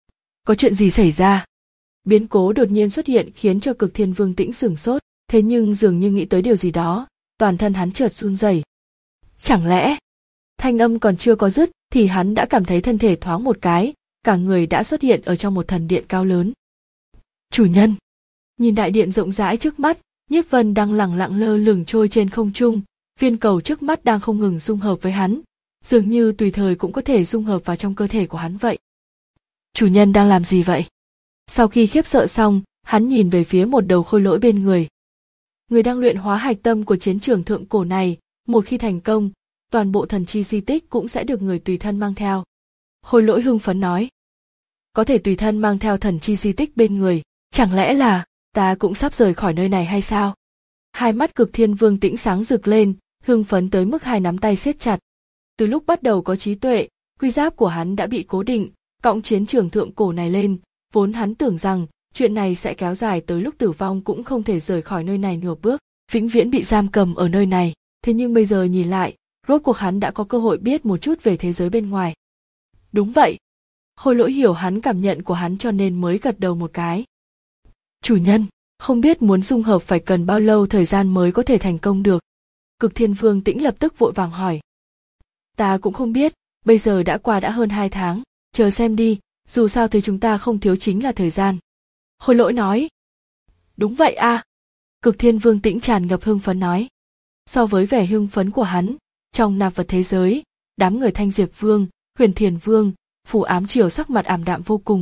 Có chuyện gì xảy ra? Biến cố đột nhiên xuất hiện khiến cho Cực Thiên Vương Tĩnh sửng sốt, thế nhưng dường như nghĩ tới điều gì đó, toàn thân hắn chợt run rẩy. Chẳng lẽ? Thanh âm còn chưa có dứt, thì hắn đã cảm thấy thân thể thoáng một cái, cả người đã xuất hiện ở trong một thần điện cao lớn. Chủ nhân! Nhìn đại điện rộng rãi trước mắt, Nhiếp Vân đang lẳng lặng lơ lửng trôi trên không trung, viên cầu trước mắt đang không ngừng dung hợp với hắn, dường như tùy thời cũng có thể dung hợp vào trong cơ thể của hắn vậy. Chủ nhân đang làm gì vậy? Sau khi khiếp sợ xong, hắn nhìn về phía một đầu khôi lỗi bên người. Người đang luyện hóa hạch tâm của chiến trường thượng cổ này, một khi thành công, toàn bộ thần chi di tích cũng sẽ được người tùy thân mang theo. Khôi lỗi hưng phấn nói. Có thể tùy thân mang theo thần chi di tích bên người, chẳng lẽ là ta cũng sắp rời khỏi nơi này hay sao? Hai mắt Cực Thiên Vương Tĩnh sáng rực lên, hưng phấn tới mức hai nắm tay siết chặt. Từ lúc bắt đầu có trí tuệ, quy giáp của hắn đã bị cố định, cõng chiến trường thượng cổ này lên, vốn hắn tưởng rằng chuyện này sẽ kéo dài tới lúc tử vong cũng không thể rời khỏi nơi này nửa bước, vĩnh viễn bị giam cầm ở nơi này. Thế nhưng bây giờ nhìn lại, rốt cuộc hắn đã có cơ hội biết một chút về thế giới bên ngoài. Đúng vậy. Khôi lỗi hiểu hắn cảm nhận của hắn cho nên mới gật đầu một cái. Chủ nhân, không biết muốn dung hợp phải cần bao lâu thời gian mới có thể thành công được. Cực Thiên Vương Tĩnh lập tức vội vàng hỏi. Ta cũng không biết, bây giờ đã qua đã hơn hai tháng, chờ xem đi, dù sao thì chúng ta không thiếu chính là thời gian. Khôi lỗi nói. Đúng vậy a. Cực Thiên Vương Tĩnh tràn ngập hưng phấn nói. So với vẻ hưng phấn của hắn, trong nạp vật thế giới, đám người Thanh Diệp Vương, Huyền Thiền Vương, Phù Ám Triều sắc mặt ảm đạm vô cùng.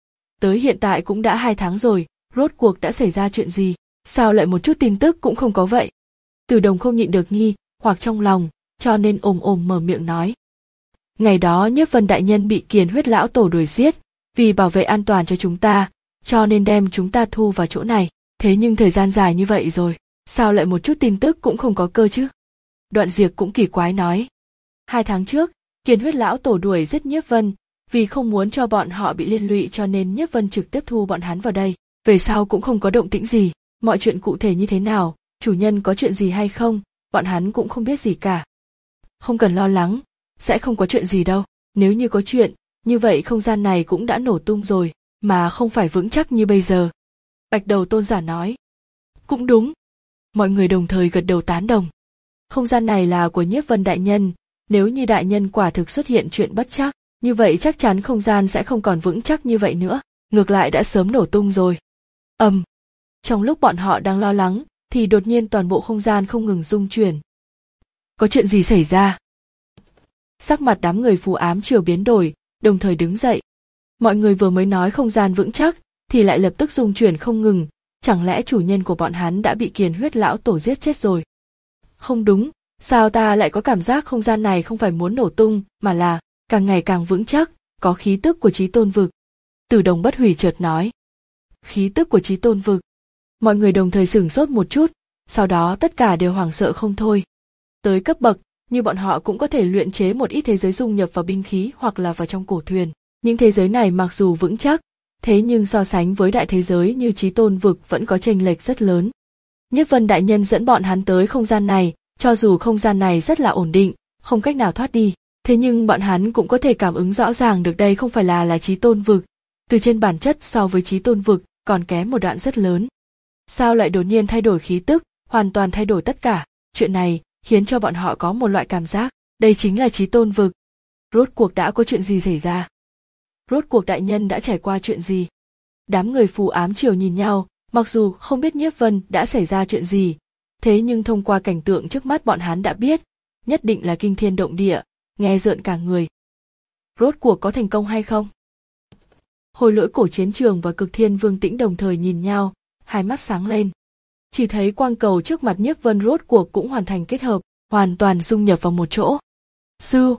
Tới hiện tại cũng đã hai tháng rồi, rốt cuộc đã xảy ra chuyện gì, sao lại một chút tin tức cũng không có vậy? Từ Đồng không nhịn được nghi hoặc trong lòng, cho nên ồm ồm mở miệng nói. Ngày đó Nhiếp Vân đại nhân bị Kiền Huyết lão tổ đuổi giết, vì bảo vệ an toàn cho chúng ta, cho nên đem chúng ta thu vào chỗ này. Thế nhưng thời gian dài như vậy rồi, sao lại một chút tin tức cũng không có cơ chứ? Đoạn Diệp cũng kỳ quái nói. Hai tháng trước, Kiền Huyết lão tổ đuổi giết Nhiếp Vân, vì không muốn cho bọn họ bị liên lụy cho nên Nhiếp Vân trực tiếp thu bọn hắn vào đây. Về sau cũng không có động tĩnh gì, mọi chuyện cụ thể như thế nào, chủ nhân có chuyện gì hay không, bọn hắn cũng không biết gì cả. Không cần lo lắng, sẽ không có chuyện gì đâu, nếu như có chuyện, như vậy không gian này cũng đã nổ tung rồi, mà không phải vững chắc như bây giờ. Bạch Đầu Tôn giả nói. Cũng đúng. Mọi người đồng thời gật đầu tán đồng. Không gian này là của Nhiếp Vân đại nhân, nếu như đại nhân quả thực xuất hiện chuyện bất trắc, như vậy chắc chắn không gian sẽ không còn vững chắc như vậy nữa, ngược lại đã sớm nổ tung rồi. Ầm. Um, trong lúc bọn họ đang lo lắng, thì đột nhiên toàn bộ không gian không ngừng rung chuyển. Có chuyện gì xảy ra? Sắc mặt đám người Phù Ám Triều biến đổi, đồng thời đứng dậy. Mọi người vừa mới nói không gian vững chắc, thì lại lập tức rung chuyển không ngừng, chẳng lẽ chủ nhân của bọn hắn đã bị Kiền Huyết lão tổ giết chết rồi? Không đúng, sao ta lại có cảm giác không gian này không phải muốn nổ tung, mà là càng ngày càng vững chắc, có khí tức của Chí Tôn vực. Từ Đồng Bất Hủy chợt nói. Khí tức của Chí Tôn vực. Mọi người đồng thời sửng sốt một chút, sau đó tất cả đều hoảng sợ không thôi. Tới cấp bậc, như bọn họ cũng có thể luyện chế một ít thế giới dung nhập vào binh khí hoặc là vào trong cổ thuyền. Những thế giới này mặc dù vững chắc, thế nhưng so sánh với đại thế giới như Chí Tôn vực vẫn có chênh lệch rất lớn. Nhiếp Vân đại nhân dẫn bọn hắn tới không gian này, cho dù không gian này rất là ổn định, không cách nào thoát đi, thế nhưng bọn hắn cũng có thể cảm ứng rõ ràng được đây không phải là là Chí Tôn vực, từ trên bản chất so với Chí Tôn vực còn kém một đoạn rất lớn. Sao lại đột nhiên thay đổi khí tức, hoàn toàn thay đổi tất cả, chuyện này khiến cho bọn họ có một loại cảm giác, đây chính là Chí Tôn vực. Rốt cuộc đã có chuyện gì xảy ra? Rốt cuộc đại nhân đã trải qua chuyện gì? Đám người Phù Ám Triều nhìn nhau, mặc dù không biết Nhiếp Vân đã xảy ra chuyện gì, thế nhưng thông qua cảnh tượng trước mắt bọn hắn đã biết, nhất định là kinh thiên động địa, nghe rợn cả người. Rốt cuộc có thành công hay không? Khôi lỗi cổ chiến trường và Cực Thiên Vương Tĩnh đồng thời nhìn nhau, hai mắt sáng lên. Chỉ thấy quang cầu trước mặt Nhiếp Vân rốt cuộc cũng hoàn thành kết hợp, hoàn toàn dung nhập vào một chỗ. Sư!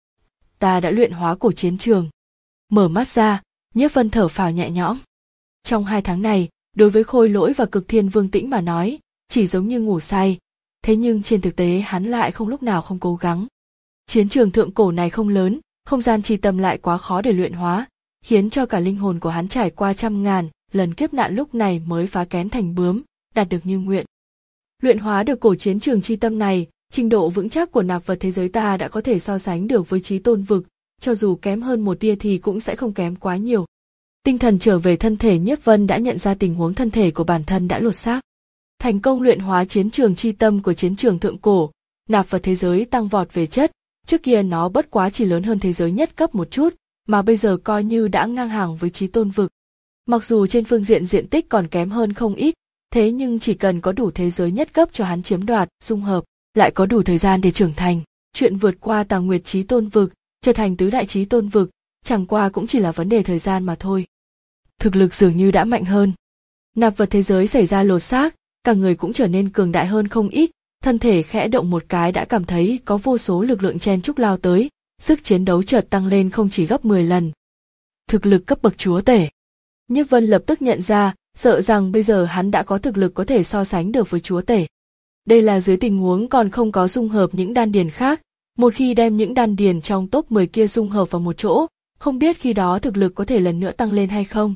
Ta đã luyện hóa cổ chiến trường. Mở mắt ra, Nhiếp Vân thở phào nhẹ nhõm. Trong hai tháng này, đối với Khôi lỗi và Cực Thiên Vương Tĩnh mà nói, chỉ giống như ngủ say, thế nhưng trên thực tế hắn lại không lúc nào không cố gắng. Chiến trường thượng cổ này không lớn, không gian chi tâm lại quá khó để luyện hóa, khiến cho cả linh hồn của hắn trải qua trăm ngàn lần kiếp nạn lúc này mới phá kén thành bướm, đạt được như nguyện. Luyện hóa được cổ chiến trường chi tâm này, trình độ vững chắc của nạp vật thế giới ta đã có thể so sánh được với Chí Tôn vực, cho dù kém hơn một tia thì cũng sẽ không kém quá nhiều. Tinh thần trở về thân thể, Nhiếp Vân đã nhận ra tình huống thân thể của bản thân đã lột xác. Thành công luyện hóa chiến trường chi tâm của chiến trường thượng cổ, nạp vật thế giới tăng vọt về chất, trước kia nó bất quá chỉ lớn hơn thế giới nhất cấp một chút, mà bây giờ coi như đã ngang hàng với Chí Tôn vực. Mặc dù trên phương diện diện tích còn kém hơn không ít, thế nhưng chỉ cần có đủ thế giới nhất cấp cho hắn chiếm đoạt, dung hợp, lại có đủ thời gian để trưởng thành, chuyện vượt qua Tà Nguyệt Chí Tôn vực, trở thành tứ đại chí tôn vực, chẳng qua cũng chỉ là vấn đề thời gian mà thôi. Thực lực dường như đã mạnh hơn. Nạp vật thế giới xảy ra lột xác, cả người cũng trở nên cường đại hơn không ít, thân thể khẽ động một cái đã cảm thấy có vô số lực lượng chen chúc lao tới, sức chiến đấu chợt tăng lên không chỉ gấp mười lần. Thực lực cấp bậc chúa tể. Nhiếp Vân lập tức nhận ra, sợ rằng bây giờ hắn đã có thực lực có thể so sánh được với chúa tể. Đây là dưới tình huống còn không có dung hợp những đan điền khác, một khi đem những đan điền trong top mười kia dung hợp vào một chỗ, không biết khi đó thực lực có thể lần nữa tăng lên hay không.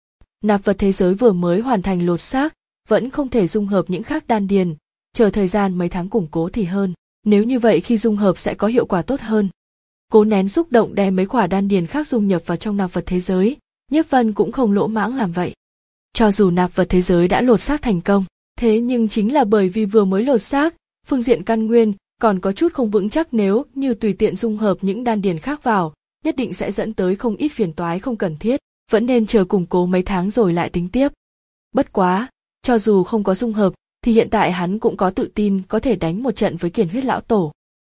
Nạp vật thế giới vừa mới hoàn thành lột xác, vẫn không thể dung hợp những khác đan điền, chờ thời gian mấy tháng củng cố thì hơn, nếu như vậy khi dung hợp sẽ có hiệu quả tốt hơn. Cố nén xúc động đem mấy quả đan điền khác dung nhập vào trong nạp vật thế giới, Nhiếp Vân cũng không lỗ mãng làm vậy. Cho dù nạp vật thế giới đã lột xác thành công, thế nhưng chính là bởi vì vừa mới lột xác, phương diện căn nguyên còn có chút không vững chắc, nếu như tùy tiện dung hợp những đan điền khác vào, nhất định sẽ dẫn tới không ít phiền toái không cần thiết, vẫn nên chờ củng cố mấy tháng rồi lại tính tiếp. Bất quá, cho dù không có dung hợp, thì hiện tại hắn cũng có tự tin có thể đánh một trận với Kiền Huyết lão tổ.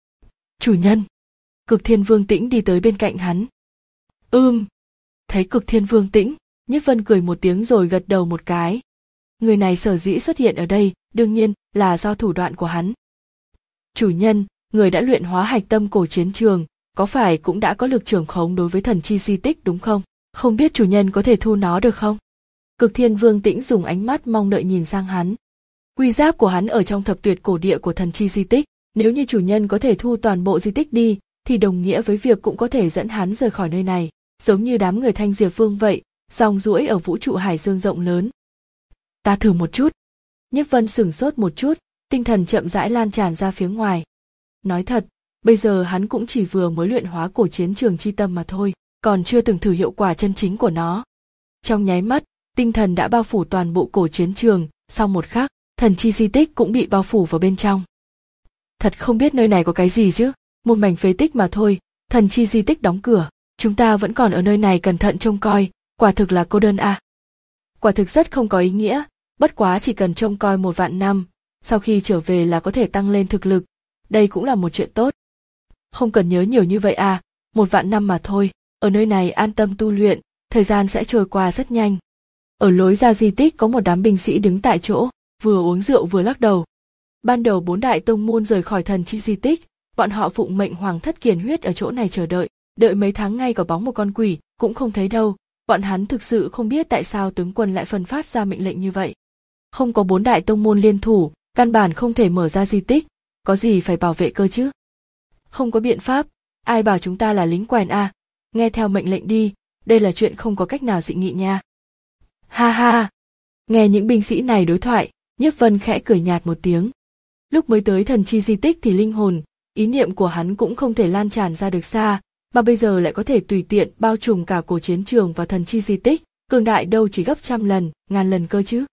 Chủ nhân. Cực Thiên Vương Tĩnh đi tới bên cạnh hắn. Ừm. Thấy Cực Thiên Vương Tĩnh, Nhiếp Vân cười một tiếng rồi gật đầu một cái. Người này sở dĩ xuất hiện ở đây, đương nhiên là do thủ đoạn của hắn. Chủ nhân, người đã luyện hóa hạch tâm cổ chiến trường, có phải cũng đã có lực trưởng khống đối với thần chi di tích đúng không? Không biết chủ nhân có thể thu nó được không? Cực Thiên Vương Tĩnh dùng ánh mắt mong đợi nhìn sang hắn. Quy giáp của hắn ở trong thập tuyệt cổ địa của thần chi di tích, nếu như chủ nhân có thể thu toàn bộ di tích đi, thì đồng nghĩa với việc cũng có thể dẫn hắn rời khỏi nơi này, giống như đám người Thanh Diệp Vương vậy, dòng duỗi ở vũ trụ hải dương rộng lớn. Ta thử một chút. Nhiếp Vân sửng sốt một chút, tinh thần chậm rãi lan tràn ra phía ngoài. Nói thật, bây giờ hắn cũng chỉ vừa mới luyện hóa cổ chiến trường chi tâm mà thôi, còn chưa từng thử hiệu quả chân chính của nó. Trong nháy mắt, tinh thần đã bao phủ toàn bộ cổ chiến trường, sau một khắc, thần chi di tích cũng bị bao phủ vào bên trong. Thật không biết nơi này có cái gì chứ, một mảnh phế tích mà thôi, thần chi di tích đóng cửa, chúng ta vẫn còn ở nơi này cẩn thận trông coi, quả thực là cô đơn à. Quả thực rất không có ý nghĩa, bất quá chỉ cần trông coi một vạn năm, sau khi trở về là có thể tăng lên thực lực, đây cũng là một chuyện tốt. Không cần nhớ nhiều như vậy à, một vạn năm mà thôi, ở nơi này an tâm tu luyện, thời gian sẽ trôi qua rất nhanh. Ở lối ra di tích có một đám binh sĩ đứng tại chỗ, vừa uống rượu vừa lắc đầu. Ban đầu bốn đại tông môn rời khỏi thần chi di tích, bọn họ phụng mệnh Hoàng thất Kiền Huyết ở chỗ này chờ đợi, đợi mấy tháng ngay cả bóng một con quỷ cũng không thấy đâu, bọn hắn thực sự không biết tại sao tướng quân lại phân phát ra mệnh lệnh như vậy. Không có bốn đại tông môn liên thủ, căn bản không thể mở ra di tích, có gì phải bảo vệ cơ chứ? Không có biện pháp, ai bảo chúng ta là lính quèn à, nghe theo mệnh lệnh đi, đây là chuyện không có cách nào dị nghị nha. Ha ha, nghe những binh sĩ này đối thoại, Nhiếp Vân khẽ cười nhạt một tiếng. Lúc mới tới thần chi di tích thì linh hồn, ý niệm của hắn cũng không thể lan tràn ra được xa, mà bây giờ lại có thể tùy tiện bao trùm cả cổ chiến trường và thần chi di tích, cường đại đâu chỉ gấp trăm lần, ngàn lần cơ chứ.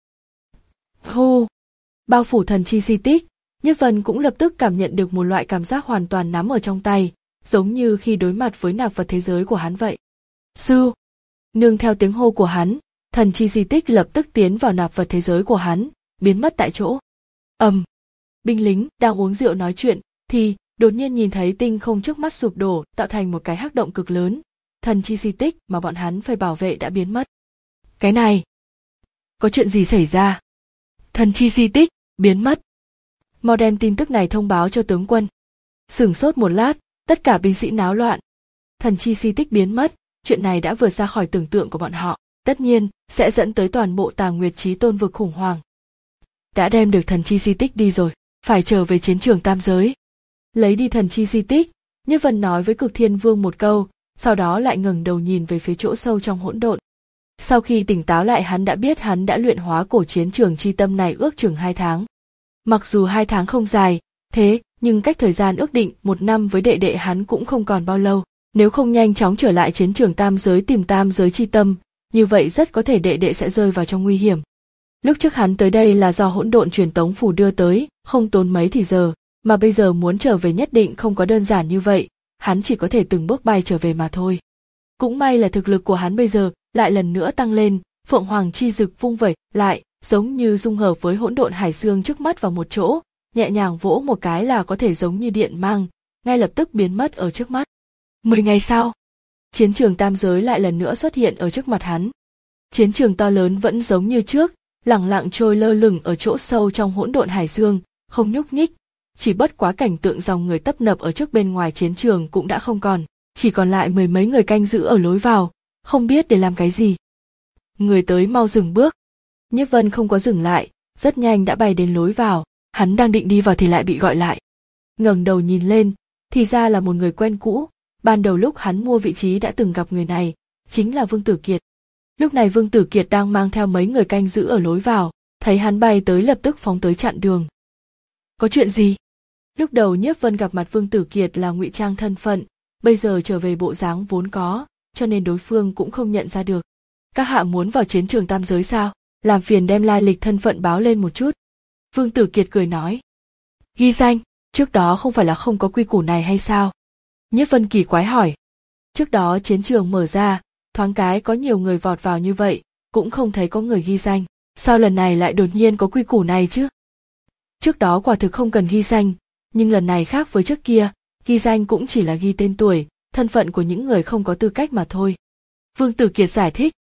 Hô! Bao phủ thần chi di tích, Nhiếp Vân cũng lập tức cảm nhận được một loại cảm giác hoàn toàn nắm ở trong tay, giống như khi đối mặt với nạp vật thế giới của hắn vậy. Sư! Nương theo tiếng hô của hắn, thần chi di tích lập tức tiến vào nạp vật thế giới của hắn, biến mất tại chỗ. Ầm! Um, binh lính đang uống rượu nói chuyện, thì đột nhiên nhìn thấy tinh không trước mắt sụp đổ, tạo thành một cái hắc động cực lớn. Thần chi di tích mà bọn hắn phải bảo vệ đã biến mất. Cái này! Có chuyện gì xảy ra? Thần chi di tích, biến mất. Mau đem tin tức này thông báo cho tướng quân. Sửng sốt một lát, tất cả binh sĩ náo loạn. Thần chi di tích biến mất, chuyện này đã vượt ra khỏi tưởng tượng của bọn họ, tất nhiên sẽ dẫn tới toàn bộ Tà Nguyệt Chí Tôn vực khủng hoảng. Đã đem được thần chi di tích đi rồi, phải trở về chiến trường tam giới. Lấy đi thần chi di tích, Nhiếp Vân nói với Cực Thiên Vương một câu, sau đó lại ngẩng đầu nhìn về phía chỗ sâu trong hỗn độn. Sau khi tỉnh táo lại hắn đã biết hắn đã luyện hóa cổ chiến trường chi tâm này ước chừng hai tháng. Mặc dù hai tháng không dài, thế nhưng cách thời gian ước định một năm với đệ đệ hắn cũng không còn bao lâu. Nếu không nhanh chóng trở lại chiến trường tam giới tìm tam giới chi tâm, như vậy rất có thể đệ đệ sẽ rơi vào trong nguy hiểm. Lúc trước hắn tới đây là do hỗn độn truyền tống phù đưa tới, không tốn mấy thì giờ, mà bây giờ muốn trở về nhất định không có đơn giản như vậy, hắn chỉ có thể từng bước bay trở về mà thôi. Cũng may là thực lực của hắn bây giờ lại lần nữa tăng lên, Phượng Hoàng chi dực vung vẩy lại, giống như dung hợp với hỗn độn hải dương trước mắt vào một chỗ, nhẹ nhàng vỗ một cái là có thể giống như điện mang, ngay lập tức biến mất ở trước mắt. Mười ngày sau, chiến trường tam giới lại lần nữa xuất hiện ở trước mặt hắn. Chiến trường to lớn vẫn giống như trước, lẳng lặng trôi lơ lửng ở chỗ sâu trong hỗn độn hải dương, không nhúc nhích, chỉ bất quá cảnh tượng dòng người tấp nập ở trước bên ngoài chiến trường cũng đã không còn, chỉ còn lại mười mấy người canh giữ ở lối vào, không biết để làm cái gì. Người tới mau dừng bước. Nhiếp Vân không có dừng lại, rất nhanh đã bay đến lối vào, hắn đang định đi vào thì lại bị gọi lại. Ngẩng đầu nhìn lên, thì ra là một người quen cũ, ban đầu lúc hắn mua vị trí đã từng gặp người này, chính là Vương Tử Kiệt. Lúc này Vương Tử Kiệt đang mang theo mấy người canh giữ ở lối vào, thấy hắn bay tới lập tức phóng tới chặn đường. Có chuyện gì? Lúc đầu Nhiếp Vân gặp mặt Vương Tử Kiệt là ngụy trang thân phận, bây giờ trở về bộ dáng vốn có, cho nên đối phương cũng không nhận ra được. Các hạ muốn vào chiến trường tam giới sao? Làm phiền đem lai lịch thân phận báo lên một chút. Vương Tử Kiệt cười nói. Ghi danh, trước đó không phải là không có quy củ này hay sao? Nhiếp Vân kỳ quái hỏi. Trước đó chiến trường mở ra, thoáng cái có nhiều người vọt vào như vậy, cũng không thấy có người ghi danh. Sao lần này lại đột nhiên có quy củ này chứ? Trước đó quả thực không cần ghi danh, nhưng lần này khác với trước kia, ghi danh cũng chỉ là ghi tên tuổi, thân phận của những người không có tư cách mà thôi. Vương Tử Kiệt giải thích.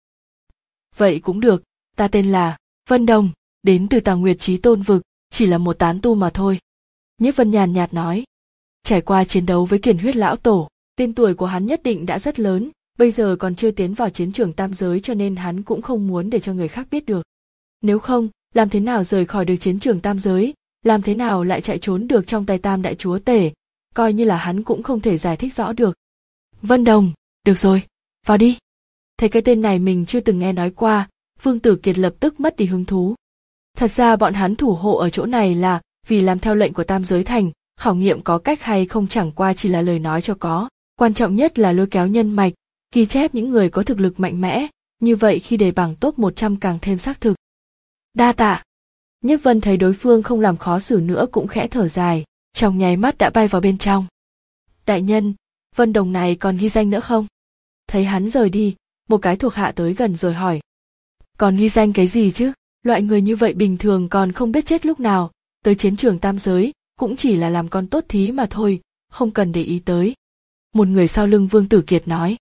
Vậy cũng được, ta tên là Vân Đồng, đến từ Tà Nguyệt Chí Tôn vực, chỉ là một tán tu mà thôi. Nhiếp Vân nhàn nhạt nói. Trải qua chiến đấu với Kiền Huyết lão tổ, tên tuổi của hắn nhất định đã rất lớn, bây giờ còn chưa tiến vào chiến trường tam giới cho nên hắn cũng không muốn để cho người khác biết được. Nếu không, làm thế nào rời khỏi được chiến trường tam giới, làm thế nào lại chạy trốn được trong tay Tam đại chúa tể, coi như là hắn cũng không thể giải thích rõ được. Vân Đồng, được rồi, vào đi. Thấy cái tên này mình chưa từng nghe nói qua, Vương Tử Kiệt lập tức mất đi hứng thú. Thật ra bọn hắn thủ hộ ở chỗ này là vì làm theo lệnh của Tam giới thành, khảo nghiệm có cách hay không chẳng qua chỉ là lời nói cho có, quan trọng nhất là lôi kéo nhân mạch, ghi chép những người có thực lực mạnh mẽ, như vậy khi đề bảng top một trăm càng thêm xác thực. Đa tạ. Nhiếp Vân thấy đối phương không làm khó xử nữa cũng khẽ thở dài, trong nháy mắt đã bay vào bên trong. Đại nhân, Vân Đồng này còn ghi danh nữa không? Thấy hắn rời đi, một cái thuộc hạ tới gần rồi hỏi. Còn ghi danh cái gì chứ? Loại người như vậy bình thường còn không biết chết lúc nào, tới chiến trường tam giới, cũng chỉ là làm con tốt thí mà thôi, không cần để ý tới. Một người sau lưng Vương Tử Kiệt nói.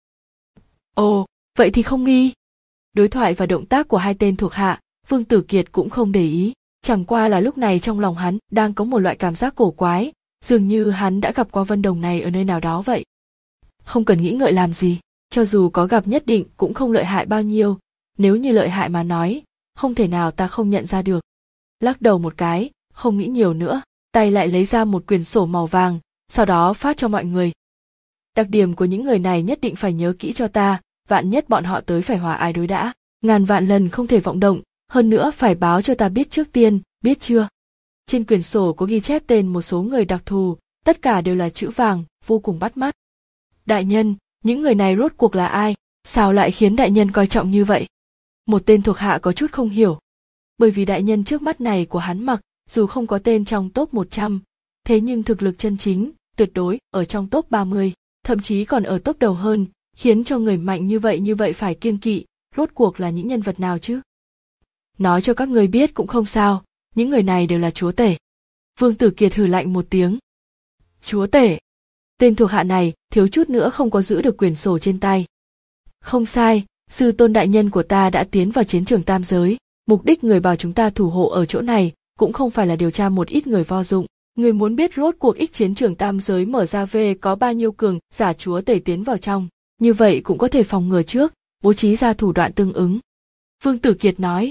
Ồ, vậy thì không nghi. Đối thoại và động tác của hai tên thuộc hạ, Vương Tử Kiệt cũng không để ý, chẳng qua là lúc này trong lòng hắn đang có một loại cảm giác cổ quái, dường như hắn đã gặp qua Vân Đồng này ở nơi nào đó vậy. Không cần nghĩ ngợi làm gì, cho dù có gặp nhất định cũng không lợi hại bao nhiêu, nếu như lợi hại mà nói, không thể nào ta không nhận ra được. Lắc đầu một cái, không nghĩ nhiều nữa, tay lại lấy ra một quyển sổ màu vàng, sau đó phát cho mọi người. Đặc điểm của những người này nhất định phải nhớ kỹ cho ta, vạn nhất bọn họ tới phải hòa ái đối đãi, ngàn vạn lần không thể vọng động, hơn nữa phải báo cho ta biết trước tiên, biết chưa? Trên quyển sổ có ghi chép tên một số người đặc thù, tất cả đều là chữ vàng, vô cùng bắt mắt. Đại nhân, những người này rốt cuộc là ai? Sao lại khiến đại nhân coi trọng như vậy? Một tên thuộc hạ có chút không hiểu. Bởi vì đại nhân trước mắt này của hắn mặc, dù không có tên trong top một trăm, thế nhưng thực lực chân chính, tuyệt đối, ở trong top ba mươi, thậm chí còn ở top đầu hơn, khiến cho người mạnh như vậy như vậy phải kiêng kỵ, rốt cuộc là những nhân vật nào chứ? Nói cho các người biết cũng không sao, những người này đều là chúa tể. Vương Tử Kiệt hừ lạnh một tiếng. Chúa tể? Tên thuộc hạ này thiếu chút nữa không có giữ được quyển sổ trên tay. Không sai, sư tôn đại nhân của ta đã tiến vào chiến trường tam giới, mục đích người bảo chúng ta thủ hộ ở chỗ này cũng không phải là điều tra một ít người vô dụng. Người muốn biết rốt cuộc ích chiến trường tam giới mở ra về có bao nhiêu cường giả chúa tể tiến vào trong, như vậy cũng có thể phòng ngừa trước, bố trí ra thủ đoạn tương ứng. Vương Tử Kiệt nói.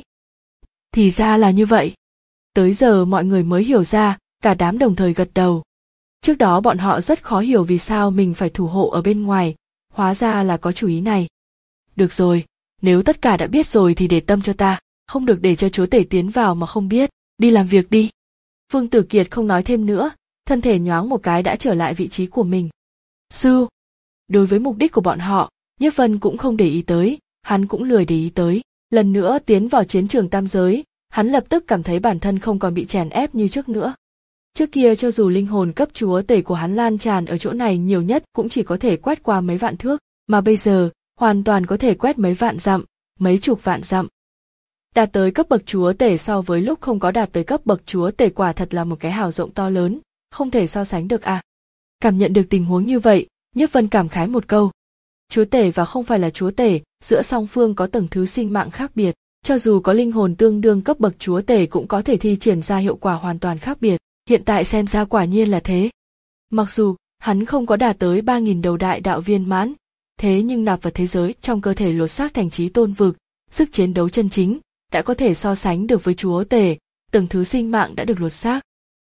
Thì ra là như vậy. Tới giờ mọi người mới hiểu ra, cả đám đồng thời gật đầu. Trước đó bọn họ rất khó hiểu vì sao mình phải thủ hộ ở bên ngoài, hóa ra là có chủ ý này. Được rồi, nếu tất cả đã biết rồi thì để tâm cho ta, không được để cho chúa tể tiến vào mà không biết, đi làm việc đi. Vương Tử Kiệt không nói thêm nữa, thân thể nhoáng một cái đã trở lại vị trí của mình. Sư, đối với mục đích của bọn họ, Nhiếp Vân cũng không để ý tới, hắn cũng lười để ý tới. Lần nữa tiến vào chiến trường tam giới, hắn lập tức cảm thấy bản thân không còn bị chèn ép như trước nữa. Trước kia cho dù linh hồn cấp chúa tể của hắn lan tràn ở chỗ này nhiều nhất cũng chỉ có thể quét qua mấy vạn thước, mà bây giờ, hoàn toàn có thể quét mấy vạn dặm, mấy chục vạn dặm. Đạt tới cấp bậc chúa tể so với lúc không có đạt tới cấp bậc chúa tể quả thật là một cái hào rộng to lớn, không thể so sánh được à. Cảm nhận được tình huống như vậy, Nhiếp Vân cảm khái một câu. Chúa tể và không phải là chúa tể, giữa song phương có tầng thứ sinh mạng khác biệt, cho dù có linh hồn tương đương cấp bậc chúa tể cũng có thể thi triển ra hiệu quả hoàn toàn khác biệt, hiện tại xem ra quả nhiên là thế. Mặc dù hắn không có đạt tới ba nghìn đầu đại đạo viên mãn, thế nhưng nạp vào thế giới trong cơ thể lột xác thành chí tôn vực, sức chiến đấu chân chính đã có thể so sánh được với chúa tể, tầng thứ sinh mạng đã được lột xác.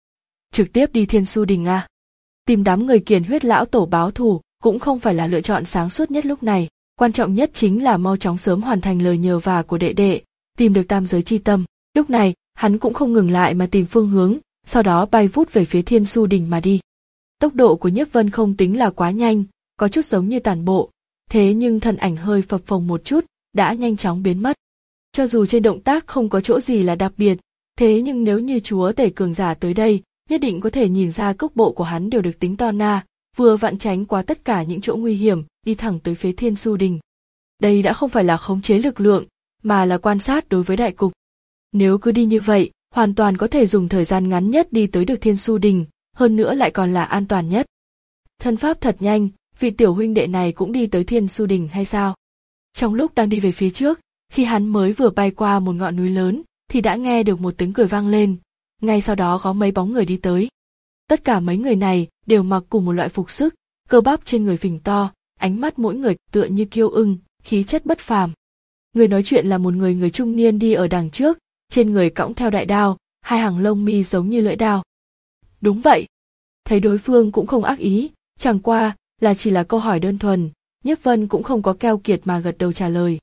Trực tiếp đi Thiên Su Đình à? Tìm đám người Kiền Huyết lão tổ báo thù cũng không phải là lựa chọn sáng suốt nhất lúc này, quan trọng nhất chính là mau chóng sớm hoàn thành lời nhờ vả của đệ đệ, tìm được tam giới chi tâm. Lúc này, hắn cũng không ngừng lại mà tìm phương hướng, sau đó bay vút về phía Thiên Su Đình mà đi. Tốc độ của Nhiếp Vân không tính là quá nhanh, có chút giống như tản bộ, thế nhưng thân ảnh hơi phập phồng một chút, đã nhanh chóng biến mất. Cho dù trên động tác không có chỗ gì là đặc biệt, thế nhưng nếu như chúa tể cường giả tới đây, nhất định có thể nhìn ra cước bộ của hắn đều được tính to na, vừa vặn tránh qua tất cả những chỗ nguy hiểm, đi thẳng tới phía Thiên Su Đình. Đây đã không phải là khống chế lực lượng, mà là quan sát đối với đại cục. Nếu cứ đi như vậy, hoàn toàn có thể dùng thời gian ngắn nhất đi tới được Thiên Su Đình, hơn nữa lại còn là an toàn nhất. Thân pháp thật nhanh, vị tiểu huynh đệ này cũng đi tới Thiên Su Đình hay sao? Trong lúc đang đi về phía trước, khi hắn mới vừa bay qua một ngọn núi lớn, thì đã nghe được một tiếng cười vang lên, ngay sau đó có mấy bóng người đi tới. Tất cả mấy người này đều mặc cùng một loại phục sức, cơ bắp trên người phình to, ánh mắt mỗi người tựa như kiêu ưng, khí chất bất phàm. Người nói chuyện là một người người trung niên đi ở đằng trước, trên người cõng theo đại đao, hai hàng lông mi giống như lưỡi đao. Đúng vậy. Thấy đối phương cũng không ác ý, chẳng qua là chỉ là câu hỏi đơn thuần, Nhiếp Vân cũng không có keo kiệt mà gật đầu trả lời.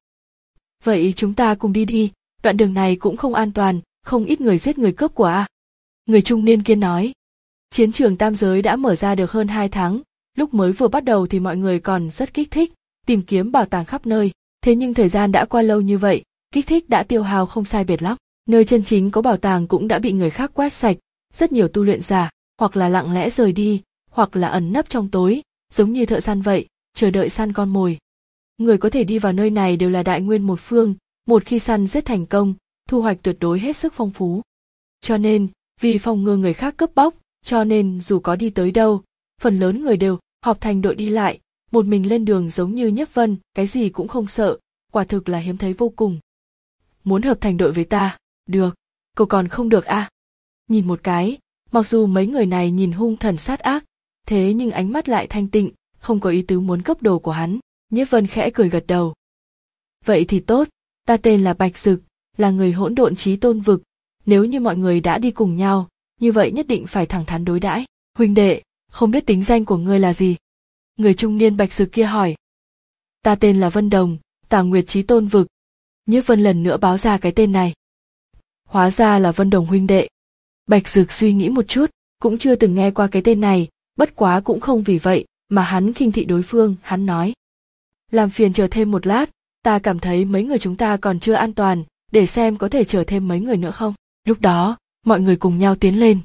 Vậy chúng ta cùng đi đi, đoạn đường này cũng không an toàn, không ít người giết người cướp của à. Người trung niên kia nói. Chiến trường tam giới đã mở ra được hơn hai tháng, lúc mới vừa bắt đầu thì mọi người còn rất kích thích, tìm kiếm bảo tàng khắp nơi, thế nhưng thời gian đã qua lâu như vậy, kích thích đã tiêu hao không sai biệt lắm, nơi chân chính có bảo tàng cũng đã bị người khác quét sạch, rất nhiều tu luyện giả, hoặc là lặng lẽ rời đi, hoặc là ẩn nấp trong tối, giống như thợ săn vậy, chờ đợi săn con mồi. Người có thể đi vào nơi này đều là đại nguyên một phương, một khi săn giết thành công, thu hoạch tuyệt đối hết sức phong phú. Cho nên, vì phòng ngừa người khác cướp bóc, cho nên dù có đi tới đâu, phần lớn người đều họp thành đội đi lại, một mình lên đường giống như Nhiếp Vân, cái gì cũng không sợ, quả thực là hiếm thấy vô cùng. Muốn hợp thành đội với ta, được, cậu còn không được à? Nhìn một cái, mặc dù mấy người này nhìn hung thần sát ác, thế nhưng ánh mắt lại thanh tịnh, không có ý tứ muốn cướp đồ của hắn. Nhiếp Vân khẽ cười gật đầu. Vậy thì tốt, ta tên là Bạch Dực, là người hỗn độn chí tôn vực, nếu như mọi người đã đi cùng nhau, như vậy nhất định phải thẳng thắn đối đãi. Huynh đệ, không biết tính danh của ngươi là gì? Người trung niên Bạch Dực kia hỏi. Ta tên là Vân Đồng, Tà Nguyệt chí tôn vực. Nhiếp Vân lần nữa báo ra cái tên này. Hóa ra là Vân Đồng huynh đệ. Bạch Dực suy nghĩ một chút, cũng chưa từng nghe qua cái tên này, bất quá cũng không vì vậy mà hắn khinh thị đối phương, hắn nói. Làm phiền chờ thêm một lát, ta cảm thấy mấy người chúng ta còn chưa an toàn, để xem có thể chờ thêm mấy người nữa không. Lúc đó, mọi người cùng nhau tiến lên.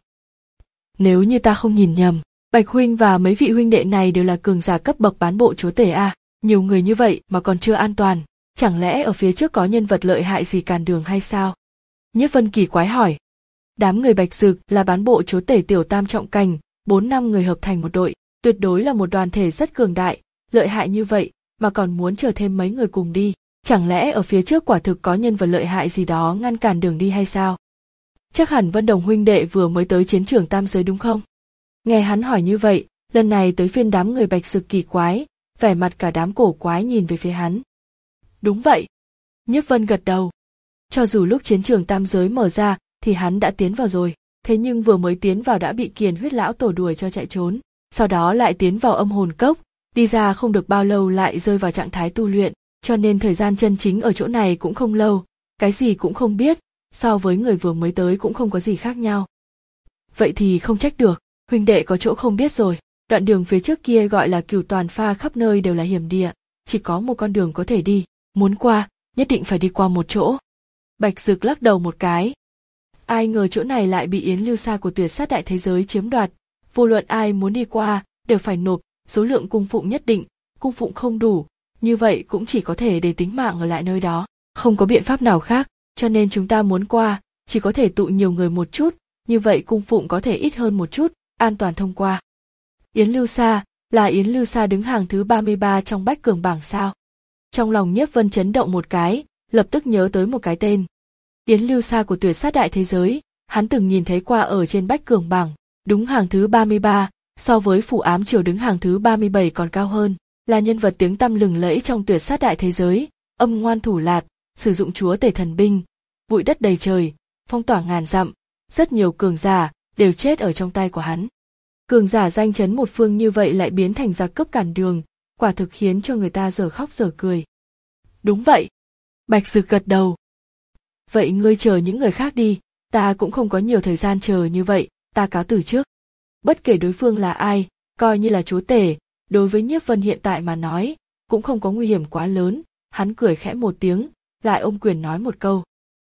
Nếu như ta không nhìn nhầm, Bạch huynh và mấy vị huynh đệ này đều là cường giả cấp bậc bán bộ chúa tể à, nhiều người như vậy mà còn chưa an toàn, chẳng lẽ ở phía trước có nhân vật lợi hại gì cản đường hay sao? Nhiếp Vân kỳ quái hỏi. Đám người Bạch Dực là bán bộ chúa tể tiểu tam trọng cảnh, bốn năm người hợp thành một đội, tuyệt đối là một đoàn thể rất cường đại, lợi hại như vậy mà còn muốn chờ thêm mấy người cùng đi, chẳng lẽ ở phía trước quả thực có nhân vật lợi hại gì đó ngăn cản đường đi hay sao? Chắc hẳn Vân Đồng huynh đệ vừa mới tới chiến trường tam giới đúng không? Nghe hắn hỏi như vậy, lần này tới phiên đám người Bạch Dực kỳ quái, vẻ mặt cả đám cổ quái nhìn về phía hắn. Đúng vậy. Nhiếp Vân gật đầu. Cho dù lúc chiến trường tam giới mở ra thì hắn đã tiến vào rồi, thế nhưng vừa mới tiến vào đã bị Kiền Huyết lão tổ đuổi cho chạy trốn, sau đó lại tiến vào âm hồn cốc, đi ra không được bao lâu lại rơi vào trạng thái tu luyện, cho nên thời gian chân chính ở chỗ này cũng không lâu, cái gì cũng không biết, so với người vừa mới tới cũng không có gì khác nhau. Vậy thì không trách được, huynh đệ có chỗ không biết rồi, đoạn đường phía trước kia gọi là Cửu Toàn Pha, khắp nơi đều là hiểm địa, chỉ có một con đường có thể đi, muốn qua, nhất định phải đi qua một chỗ. Bạch Dực lắc đầu một cái. Ai ngờ chỗ này lại bị Yến Lưu Sa của Tuyệt Sát Đại Thế Giới chiếm đoạt, vô luận ai muốn đi qua, đều phải nộp số lượng cung phụng nhất định, cung phụng không đủ, như vậy cũng chỉ có thể để tính mạng ở lại nơi đó, không có biện pháp nào khác. cho nên chúng ta muốn qua, chỉ có thể tụ nhiều người một chút, như vậy cung phụng có thể ít hơn một chút, an toàn thông qua. Yến Lưu Sa, là Yến Lưu Sa đứng hàng thứ ba mươi ba trong bách cường bảng sao? Trong lòng Nhiếp Vân chấn động một cái, lập tức nhớ tới một cái tên. Yến Lưu Sa của tuyệt sát đại thế giới, hắn từng nhìn thấy qua ở trên bách cường bảng, đúng hàng thứ ba mươi ba, so với Phủ Ám Triều đứng hàng thứ ba mươi bảy còn cao hơn, là nhân vật tiếng tăm lừng lẫy trong tuyệt sát đại thế giới, âm ngoan thủ lạt, sử dụng chúa tể thần binh, bụi đất đầy trời, phong tỏa ngàn dặm, rất nhiều cường giả đều chết ở trong tay của hắn. Cường giả danh chấn một phương như vậy lại biến thành giặc cướp cản đường, quả thực khiến cho người ta dở khóc dở cười. Đúng vậy. Bạch Dực gật đầu. Vậy ngươi chờ những người khác đi, ta cũng không có nhiều thời gian chờ như vậy, ta cáo từ trước. Bất kể đối phương là ai, coi như là chúa tể, đối với Nhiếp Vân hiện tại mà nói, cũng không có nguy hiểm quá lớn, hắn cười khẽ một tiếng, lại ôm quyền nói một câu.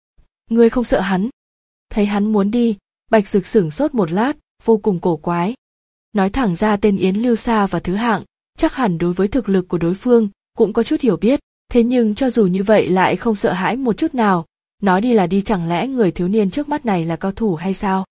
Ngươi không sợ hắn? Thấy hắn muốn đi, Bạch Dực sửng sốt một lát, vô cùng cổ quái. Nói thẳng ra tên Yến Lưu Sa và Thứ Hạng, chắc hẳn đối với thực lực của đối phương cũng có chút hiểu biết, thế nhưng cho dù như vậy lại không sợ hãi một chút nào, nói đi là đi, chẳng lẽ người thiếu niên trước mắt này là cao thủ hay sao?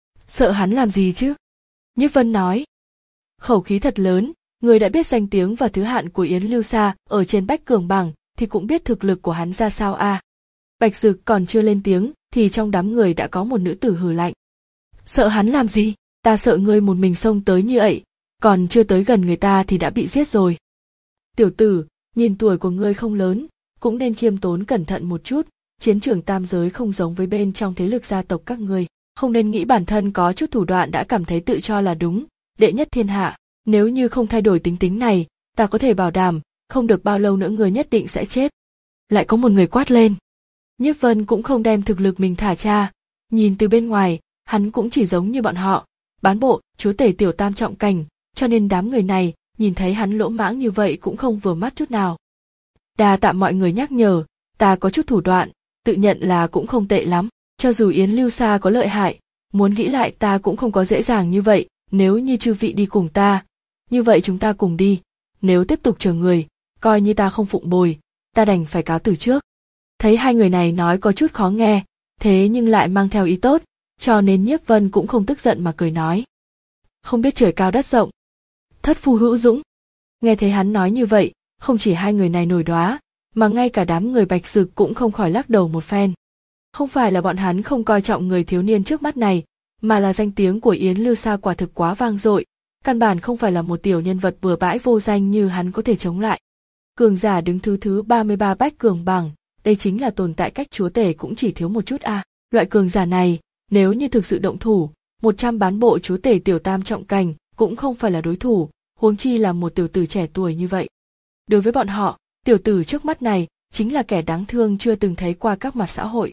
Sợ hắn làm gì chứ? Nhiếp Vân nói. Khẩu khí thật lớn, người đã biết danh tiếng và thứ hạng của Yến Lưu Sa ở trên bách cường bảng thì cũng biết thực lực của hắn ra sao à. Bạch Dực còn chưa lên tiếng thì trong đám người đã có một nữ tử hừ lạnh. Sợ hắn làm gì? Ta sợ ngươi một mình xông tới như vậy, còn chưa tới gần người ta thì đã bị giết rồi. Tiểu tử, nhìn tuổi của ngươi không lớn, cũng nên khiêm tốn cẩn thận một chút, chiến trường tam giới không giống với bên trong thế lực gia tộc các ngươi, không nên nghĩ bản thân có chút thủ đoạn đã cảm thấy tự cho là đúng, đệ nhất thiên hạ, nếu như không thay đổi tính tính này, ta có thể bảo đảm, không được bao lâu nữa ngươi nhất định sẽ chết. Lại có một người quát lên. Nhiếp Vân cũng không đem thực lực mình thả ra, nhìn từ bên ngoài, hắn cũng chỉ giống như bọn họ, bán bộ, chúa tể tiểu tam trọng cảnh, cho nên đám người này nhìn thấy hắn lỗ mãng như vậy cũng không vừa mắt chút nào. Đa tạ mọi người nhắc nhở, ta có chút thủ đoạn, tự nhận là cũng không tệ lắm, cho dù Yến Lưu Sa có lợi hại, muốn nghĩ lại ta cũng không có dễ dàng như vậy, nếu như chư vị đi cùng ta, như vậy chúng ta cùng đi, nếu tiếp tục chờ người, coi như ta không phụng bồi, ta đành phải cáo từ trước. Thấy hai người này nói có chút khó nghe, thế nhưng lại mang theo ý tốt, cho nên Nhiếp Vân cũng không tức giận mà cười nói. Không biết trời cao đất rộng, thất phu hữu dũng. Nghe thấy hắn nói như vậy, không chỉ hai người này nổi đoá, mà ngay cả đám người Bạch Dực cũng không khỏi lắc đầu một phen. Không phải là bọn hắn không coi trọng người thiếu niên trước mắt này, mà là danh tiếng của Yến Lưu Sa quả thực quá vang dội, căn bản không phải là một tiểu nhân vật bừa bãi vô danh như hắn có thể chống lại. Cường giả đứng thứ thứ ba mươi ba bách cường bảng, đây chính là tồn tại cách chúa tể cũng chỉ thiếu một chút a. À. Loại cường giả này, nếu như thực sự động thủ, một trăm bán bộ chúa tể tiểu tam trọng cảnh cũng không phải là đối thủ, huống chi là một tiểu tử trẻ tuổi như vậy. Đối với bọn họ, tiểu tử trước mắt này chính là kẻ đáng thương chưa từng thấy qua các mặt xã hội.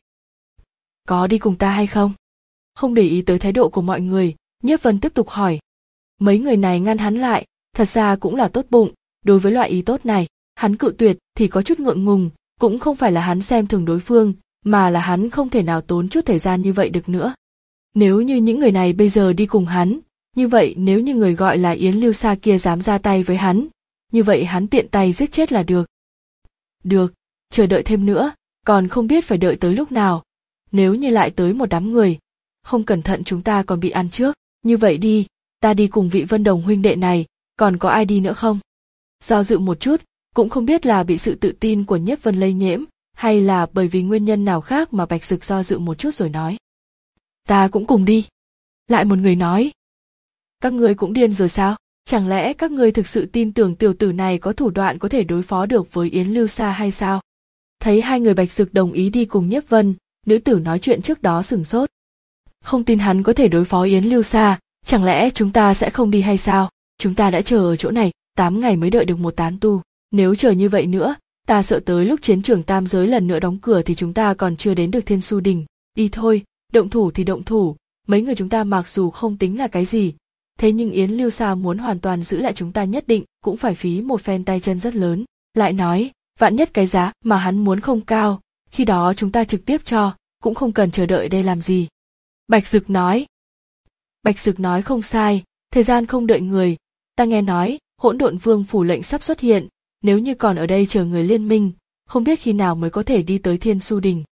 Có đi cùng ta hay không? Không để ý tới thái độ của mọi người, Nhiếp Vân tiếp tục hỏi. Mấy người này ngăn hắn lại, thật ra cũng là tốt bụng, đối với loại ý tốt này, hắn cự tuyệt thì có chút ngượng ngùng, cũng không phải là hắn xem thường đối phương, mà là hắn không thể nào tốn chút thời gian như vậy được nữa. Nếu như những người này bây giờ đi cùng hắn, như vậy nếu như người gọi là Yến Lưu Sa kia dám ra tay với hắn, như vậy hắn tiện tay giết chết là được. Được, chờ đợi thêm nữa, còn không biết phải đợi tới lúc nào. Nếu như lại tới một đám người, không cẩn thận chúng ta còn bị ăn trước, như vậy đi, ta đi cùng vị Vân Đồng huynh đệ này, còn có ai đi nữa không? Do dự một chút, cũng không biết là bị sự tự tin của Nhiếp Vân lây nhiễm, hay là bởi vì nguyên nhân nào khác mà Bạch Dực do dự một chút rồi nói. Ta cũng cùng đi. Lại một người nói. Các ngươi cũng điên rồi sao? Chẳng lẽ các ngươi thực sự tin tưởng tiểu tử này có thủ đoạn có thể đối phó được với Yến Lưu Sa hay sao? Thấy hai người Bạch Dực đồng ý đi cùng Nhiếp Vân, nữ tử nói chuyện trước đó sửng sốt. Không tin hắn có thể đối phó Yến Lưu Sa, chẳng lẽ chúng ta sẽ không đi hay sao? Chúng ta đã chờ ở chỗ này, tám ngày mới đợi được một tán tu. Nếu chờ như vậy nữa, ta sợ tới lúc chiến trường tam giới lần nữa đóng cửa thì chúng ta còn chưa đến được Thiên Su Đình. Đi thôi, động thủ thì động thủ, mấy người chúng ta mặc dù không tính là cái gì, thế nhưng Yến Lưu Sa muốn hoàn toàn giữ lại chúng ta nhất định cũng phải phí một phen tay chân rất lớn. Lại nói, vạn nhất cái giá mà hắn muốn không cao, khi đó chúng ta trực tiếp cho, cũng không cần chờ đợi đây làm gì. Bạch Dực nói. Bạch Dực nói không sai, thời gian không đợi người, ta nghe nói, Hỗn Độn Vương phủ lệnh sắp xuất hiện, nếu như còn ở đây chờ người liên minh, không biết khi nào mới có thể đi tới Thiên Su Đình.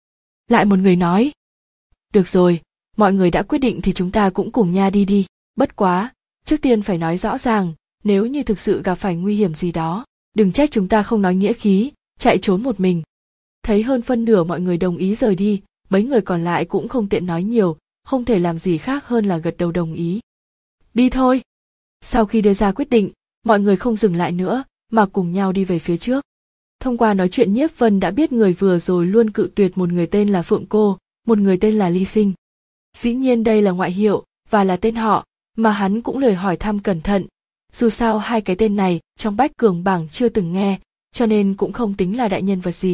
Lại một người nói. Được rồi, mọi người đã quyết định thì chúng ta cũng cùng nha đi đi. Bất quá, trước tiên phải nói rõ ràng, nếu như thực sự gặp phải nguy hiểm gì đó, đừng trách chúng ta không nói nghĩa khí, chạy trốn một mình. Thấy hơn phân nửa mọi người đồng ý rời đi, mấy người còn lại cũng không tiện nói nhiều, không thể làm gì khác hơn là gật đầu đồng ý. Đi thôi. Sau khi đưa ra quyết định, mọi người không dừng lại nữa, mà cùng nhau đi về phía trước. Thông qua nói chuyện Nhiếp Vân đã biết người vừa rồi luôn cự tuyệt một người tên là Phượng Cô, một người tên là Ly Sinh. Dĩ nhiên đây là ngoại hiệu, và là tên họ, mà hắn cũng lời hỏi thăm cẩn thận. Dù sao hai cái tên này trong Bách Cường bảng chưa từng nghe, cho nên cũng không tính là đại nhân vật gì.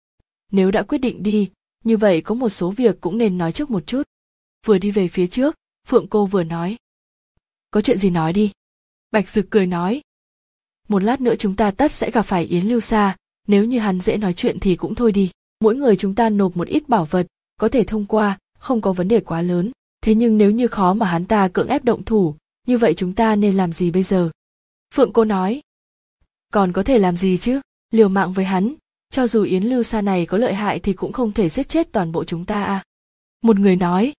Nếu đã quyết định đi, như vậy có một số việc cũng nên nói trước một chút. Vừa đi về phía trước, Phượng Cô vừa nói. Có chuyện gì nói đi. Bạch Dực cười nói. Một lát nữa chúng ta tất sẽ gặp phải Yến Lưu Sa, nếu như hắn dễ nói chuyện thì cũng thôi đi. Mỗi người chúng ta nộp một ít bảo vật, có thể thông qua, không có vấn đề quá lớn. Thế nhưng nếu như khó mà hắn ta cưỡng ép động thủ, như vậy chúng ta nên làm gì bây giờ? Phượng Cô nói. Còn có thể làm gì chứ, liều mạng với hắn, cho dù Yến Lưu Sa này có lợi hại thì cũng không thể giết chết toàn bộ chúng ta à. Một người nói.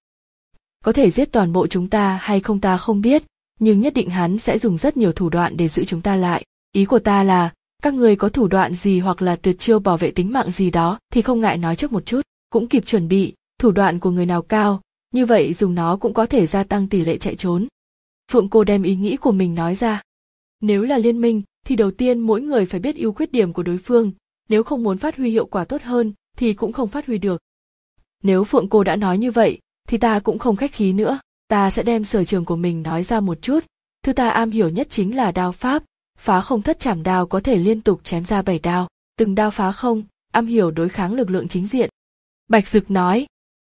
Có thể giết toàn bộ chúng ta hay không ta không biết, nhưng nhất định hắn sẽ dùng rất nhiều thủ đoạn để giữ chúng ta lại. Ý của ta là, các người có thủ đoạn gì hoặc là tuyệt chiêu bảo vệ tính mạng gì đó thì không ngại nói trước một chút, cũng kịp chuẩn bị, thủ đoạn của người nào cao, như vậy dùng nó cũng có thể gia tăng tỷ lệ chạy trốn. Phượng Cô đem ý nghĩ của mình nói ra. Nếu là liên minh, thì đầu tiên mỗi người phải biết ưu khuyết điểm của đối phương, nếu không muốn phát huy hiệu quả tốt hơn, thì cũng không phát huy được. Nếu Phượng Cô đã nói như vậy, thì ta cũng không khách khí nữa, ta sẽ đem sở trường của mình nói ra một chút. Thứ ta am hiểu nhất chính là đao pháp, phá không thất trảm đao có thể liên tục chém ra bảy đao, từng đao phá không, am hiểu đối kháng lực lượng chính diện. Bạch Dực nói.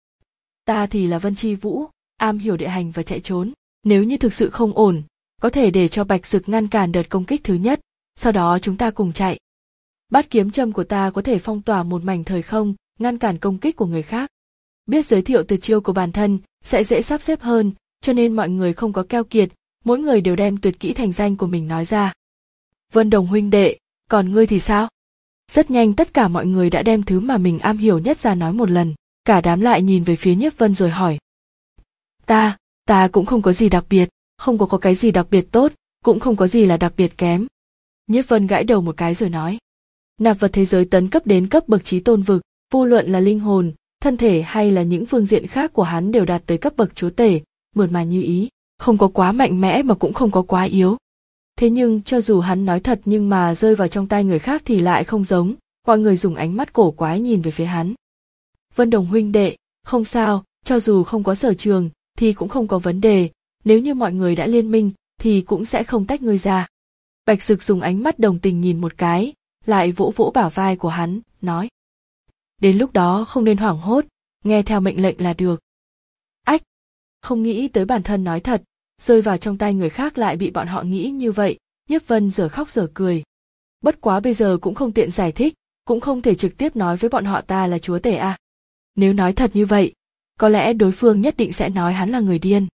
Ta thì là Vân Chi Vũ, am hiểu địa hành và chạy trốn, nếu như thực sự không ổn, có thể để cho Bạch Dực ngăn cản đợt công kích thứ nhất, sau đó chúng ta cùng chạy. Bát kiếm châm của ta có thể phong tỏa một mảnh thời không, ngăn cản công kích của người khác. Biết giới thiệu tuyệt chiêu của bản thân sẽ dễ sắp xếp hơn, cho nên mọi người không có keo kiệt, mỗi người đều đem tuyệt kỹ thành danh của mình nói ra. Vân Đồng huynh đệ, còn ngươi thì sao? Rất nhanh tất cả mọi người đã đem thứ mà mình am hiểu nhất ra nói một lần, cả đám lại nhìn về phía Nhiếp Vân rồi hỏi. Ta, ta cũng không có gì đặc biệt, không có có cái gì đặc biệt tốt, cũng không có gì là đặc biệt kém. Nhiếp Vân gãi đầu một cái rồi nói. Nạp vật thế giới tấn cấp đến cấp bậc chí tôn vực, vô luận là linh hồn, thân thể hay là những phương diện khác của hắn đều đạt tới cấp bậc chúa tể, mượt mà như ý, không có quá mạnh mẽ mà cũng không có quá yếu. Thế nhưng cho dù hắn nói thật nhưng mà rơi vào trong tay người khác thì lại không giống, mọi người dùng ánh mắt cổ quái nhìn về phía hắn. Vân Đồng huynh đệ, không sao, cho dù không có sở trường thì cũng không có vấn đề, nếu như mọi người đã liên minh thì cũng sẽ không tách ngươi ra. Bạch Dực dùng ánh mắt đồng tình nhìn một cái, lại vỗ vỗ bả vai của hắn, nói. Đến lúc đó không nên hoảng hốt, nghe theo mệnh lệnh là được. Ách! Không nghĩ tới bản thân nói thật, rơi vào trong tay người khác lại bị bọn họ nghĩ như vậy, Nhiếp Vân giờ khóc giờ cười. Bất quá bây giờ cũng không tiện giải thích, cũng không thể trực tiếp nói với bọn họ ta là chúa tể à. Nếu nói thật như vậy, có lẽ đối phương nhất định sẽ nói hắn là người điên.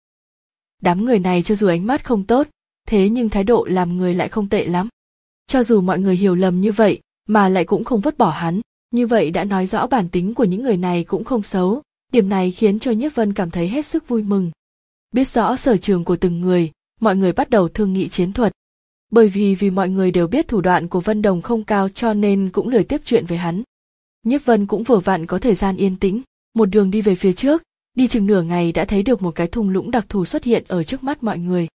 Đám người này cho dù ánh mắt không tốt, thế nhưng thái độ làm người lại không tệ lắm. Cho dù mọi người hiểu lầm như vậy, mà lại cũng không vứt bỏ hắn, như vậy đã nói rõ bản tính của những người này cũng không xấu, điểm này khiến cho Nhiếp Vân cảm thấy hết sức vui mừng. Biết rõ sở trường của từng người, mọi người bắt đầu thương nghị chiến thuật. Bởi vì vì mọi người đều biết thủ đoạn của Vân Đồng không cao cho nên cũng lười tiếp chuyện với hắn. Nhiếp Vân cũng vừa vặn có thời gian yên tĩnh, một đường đi về phía trước, đi chừng nửa ngày đã thấy được một cái thung lũng đặc thù xuất hiện ở trước mắt mọi người.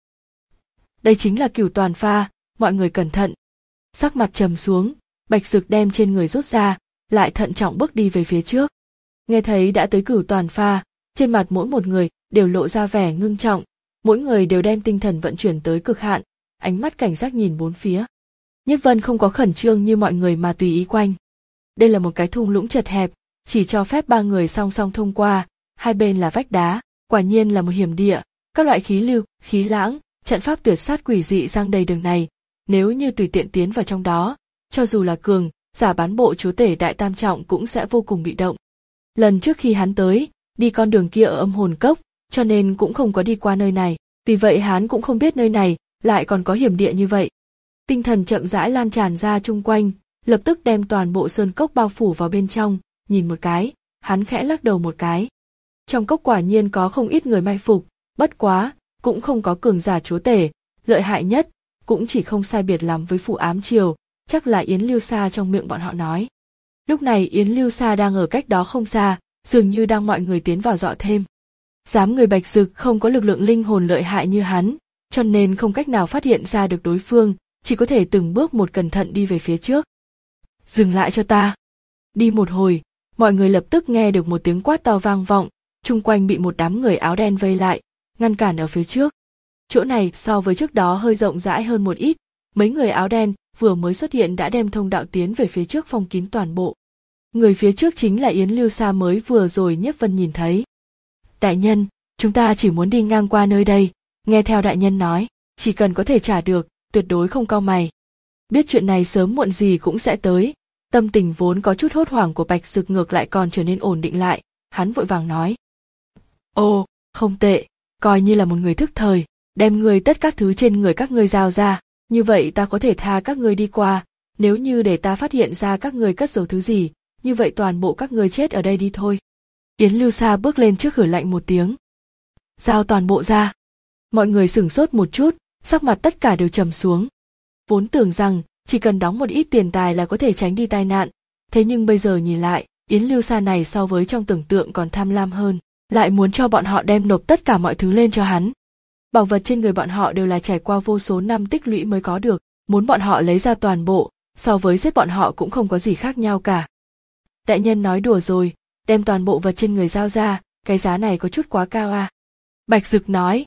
Đây chính là Cửu Toàn Pha, mọi người cẩn thận. Sắc mặt trầm xuống, Bạch Dực đem trên người rút ra, lại thận trọng bước đi về phía trước. Nghe thấy đã tới Cửu Toàn Pha, trên mặt mỗi một người đều lộ ra vẻ ngưng trọng, mỗi người đều đem tinh thần vận chuyển tới cực hạn, ánh mắt cảnh giác nhìn bốn phía. Nhiếp Vân không có khẩn trương như mọi người mà tùy ý quanh. Đây là một cái thung lũng chật hẹp, chỉ cho phép ba người song song thông qua, hai bên là vách đá, quả nhiên là một hiểm địa, các loại khí lưu, khí lãng, trận pháp tuyệt sát quỷ dị giăng đầy đường này, nếu như tùy tiện tiến vào trong đó, cho dù là cường, giả bán bộ chúa tể đại tam trọng cũng sẽ vô cùng bị động. Lần trước khi hắn tới, đi con đường kia ở âm hồn cốc, cho nên cũng không có đi qua nơi này, vì vậy hắn cũng không biết nơi này lại còn có hiểm địa như vậy. Tinh thần chậm rãi lan tràn ra chung quanh, lập tức đem toàn bộ sơn cốc bao phủ vào bên trong, nhìn một cái, hắn khẽ lắc đầu một cái. Trong cốc quả nhiên có không ít người mai phục, bất quá, cũng không có cường giả chúa tể, lợi hại nhất, cũng chỉ không sai biệt lắm với Phù Ám Triều, chắc là Yến Lưu Sa trong miệng bọn họ nói. Lúc này Yến Lưu Sa đang ở cách đó không xa, dường như đang mọi người tiến vào dọ thêm. Dám người Bạch Dực không có lực lượng linh hồn lợi hại như hắn, cho nên không cách nào phát hiện ra được đối phương, chỉ có thể từng bước một cẩn thận đi về phía trước. Dừng lại cho ta. Đi một hồi, mọi người lập tức nghe được một tiếng quát to vang vọng, chung quanh bị một đám người áo đen vây lại, ngăn cản ở phía trước. Chỗ này so với trước đó hơi rộng rãi hơn một ít, mấy người áo đen vừa mới xuất hiện đã đem thông đạo tiến về phía trước phong kín toàn bộ. Người phía trước chính là Yến Lưu Sa mới vừa rồi Nhiếp Vân nhìn thấy. Đại nhân, chúng ta chỉ muốn đi ngang qua nơi đây, nghe theo đại nhân nói, chỉ cần có thể trả được, tuyệt đối không cau mày. Biết chuyện này sớm muộn gì cũng sẽ tới, tâm tình vốn có chút hốt hoảng của Bạch Dực ngược lại còn trở nên ổn định lại, hắn vội vàng nói. Ồ, không tệ, coi như là một người thức thời, đem người tất các thứ trên người các ngươi giao ra, như vậy ta có thể tha các ngươi đi qua, nếu như để ta phát hiện ra các ngươi cất giấu thứ gì, như vậy toàn bộ các ngươi chết ở đây đi thôi. Yến Lưu Sa bước lên trước hử lạnh một tiếng. Giao toàn bộ ra. Mọi người sửng sốt một chút, sắc mặt tất cả đều trầm xuống. Vốn tưởng rằng chỉ cần đóng một ít tiền tài là có thể tránh đi tai nạn, thế nhưng bây giờ nhìn lại, Yến Lưu Sa này so với trong tưởng tượng còn tham lam hơn, lại muốn cho bọn họ đem nộp tất cả mọi thứ lên cho hắn. Bảo vật trên người bọn họ đều là trải qua vô số năm tích lũy mới có được, muốn bọn họ lấy ra toàn bộ, so với giết bọn họ cũng không có gì khác nhau cả. Đại nhân nói đùa rồi, đem toàn bộ vật trên người giao ra, cái giá này có chút quá cao à? Bạch Dực nói.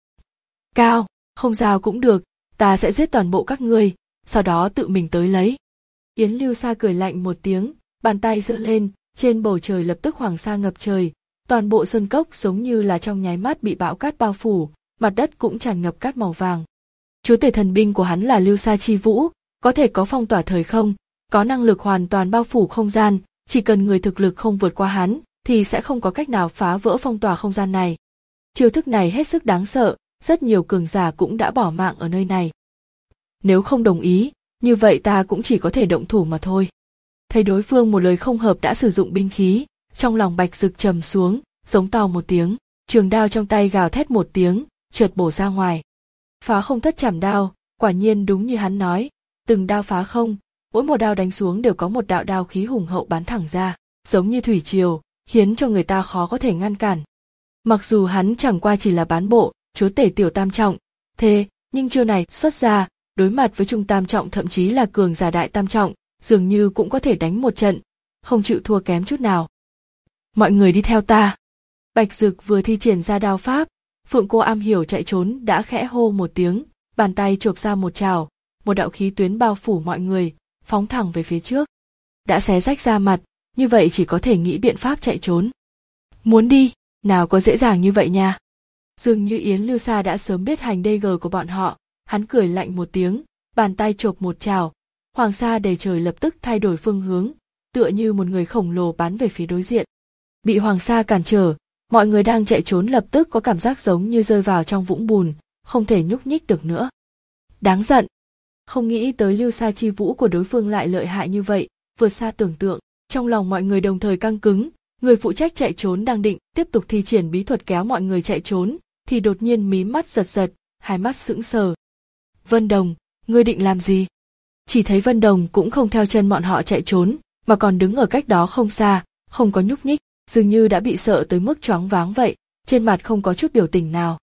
Cao, không giao cũng được, ta sẽ giết toàn bộ các ngươi, sau đó tự mình tới lấy. Yến Lưu Sa cười lạnh một tiếng, bàn tay giơ lên, trên bầu trời lập tức hoàng sa ngập trời, toàn bộ sơn cốc giống như là trong nháy mắt bị bão cát bao phủ, mặt đất cũng tràn ngập cát màu vàng. Chúa tể thần binh của hắn là Lưu Sa Chi Vũ, có thể có phong tỏa thời không, có năng lực hoàn toàn bao phủ không gian, chỉ cần người thực lực không vượt qua hắn, thì sẽ không có cách nào phá vỡ phong tỏa không gian này. Chiêu thức này hết sức đáng sợ, rất nhiều cường giả cũng đã bỏ mạng ở nơi này. Nếu không đồng ý, như vậy ta cũng chỉ có thể động thủ mà thôi. Thấy đối phương một lời không hợp đã sử dụng binh khí, trong lòng Bạch Dực trầm xuống, giống to một tiếng, trường đao trong tay gào thét một tiếng, chợt bổ ra ngoài. Phá không thất trảm đao, quả nhiên đúng như hắn nói, từng đao phá không, mỗi một đao đánh xuống đều có một đạo đao khí hùng hậu bắn thẳng ra, giống như thủy triều, khiến cho người ta khó có thể ngăn cản. Mặc dù hắn chẳng qua chỉ là bán bộ, chúa tể tiểu tam trọng, thế nhưng chiêu này xuất ra, đối mặt với trung tam trọng thậm chí là cường giả đại tam trọng, dường như cũng có thể đánh một trận, không chịu thua kém chút nào. Mọi người đi theo ta. Bạch Dực vừa thi triển ra đao pháp, Phượng Cô am hiểu chạy trốn đã khẽ hô một tiếng, bàn tay chộp ra một trào, một đạo khí tuyến bao phủ mọi người, phóng thẳng về phía trước. Đã xé rách ra mặt, như vậy chỉ có thể nghĩ biện pháp chạy trốn. Muốn đi, nào có dễ dàng như vậy nha. Dường như Yến Lưu Sa đã sớm biết hành đê gờ của bọn họ, hắn cười lạnh một tiếng, bàn tay chộp một trào, hoàng sa đầy trời lập tức thay đổi phương hướng, tựa như một người khổng lồ bắn về phía đối diện. Bị hoàng sa cản trở, mọi người đang chạy trốn lập tức có cảm giác giống như rơi vào trong vũng bùn, không thể nhúc nhích được nữa. Đáng giận. Không nghĩ tới Lưu Sa Chi Vũ của đối phương lại lợi hại như vậy, vượt xa tưởng tượng, trong lòng mọi người đồng thời căng cứng, người phụ trách chạy trốn đang định tiếp tục thi triển bí thuật kéo mọi người chạy trốn, thì đột nhiên mí mắt giật giật, hai mắt sững sờ. Vân Đồng, ngươi định làm gì? Chỉ thấy Vân Đồng cũng không theo chân bọn họ chạy trốn, mà còn đứng ở cách đó không xa, không có nhúc nhích, dường như đã bị sợ tới mức choáng váng vậy, trên mặt không có chút biểu tình nào.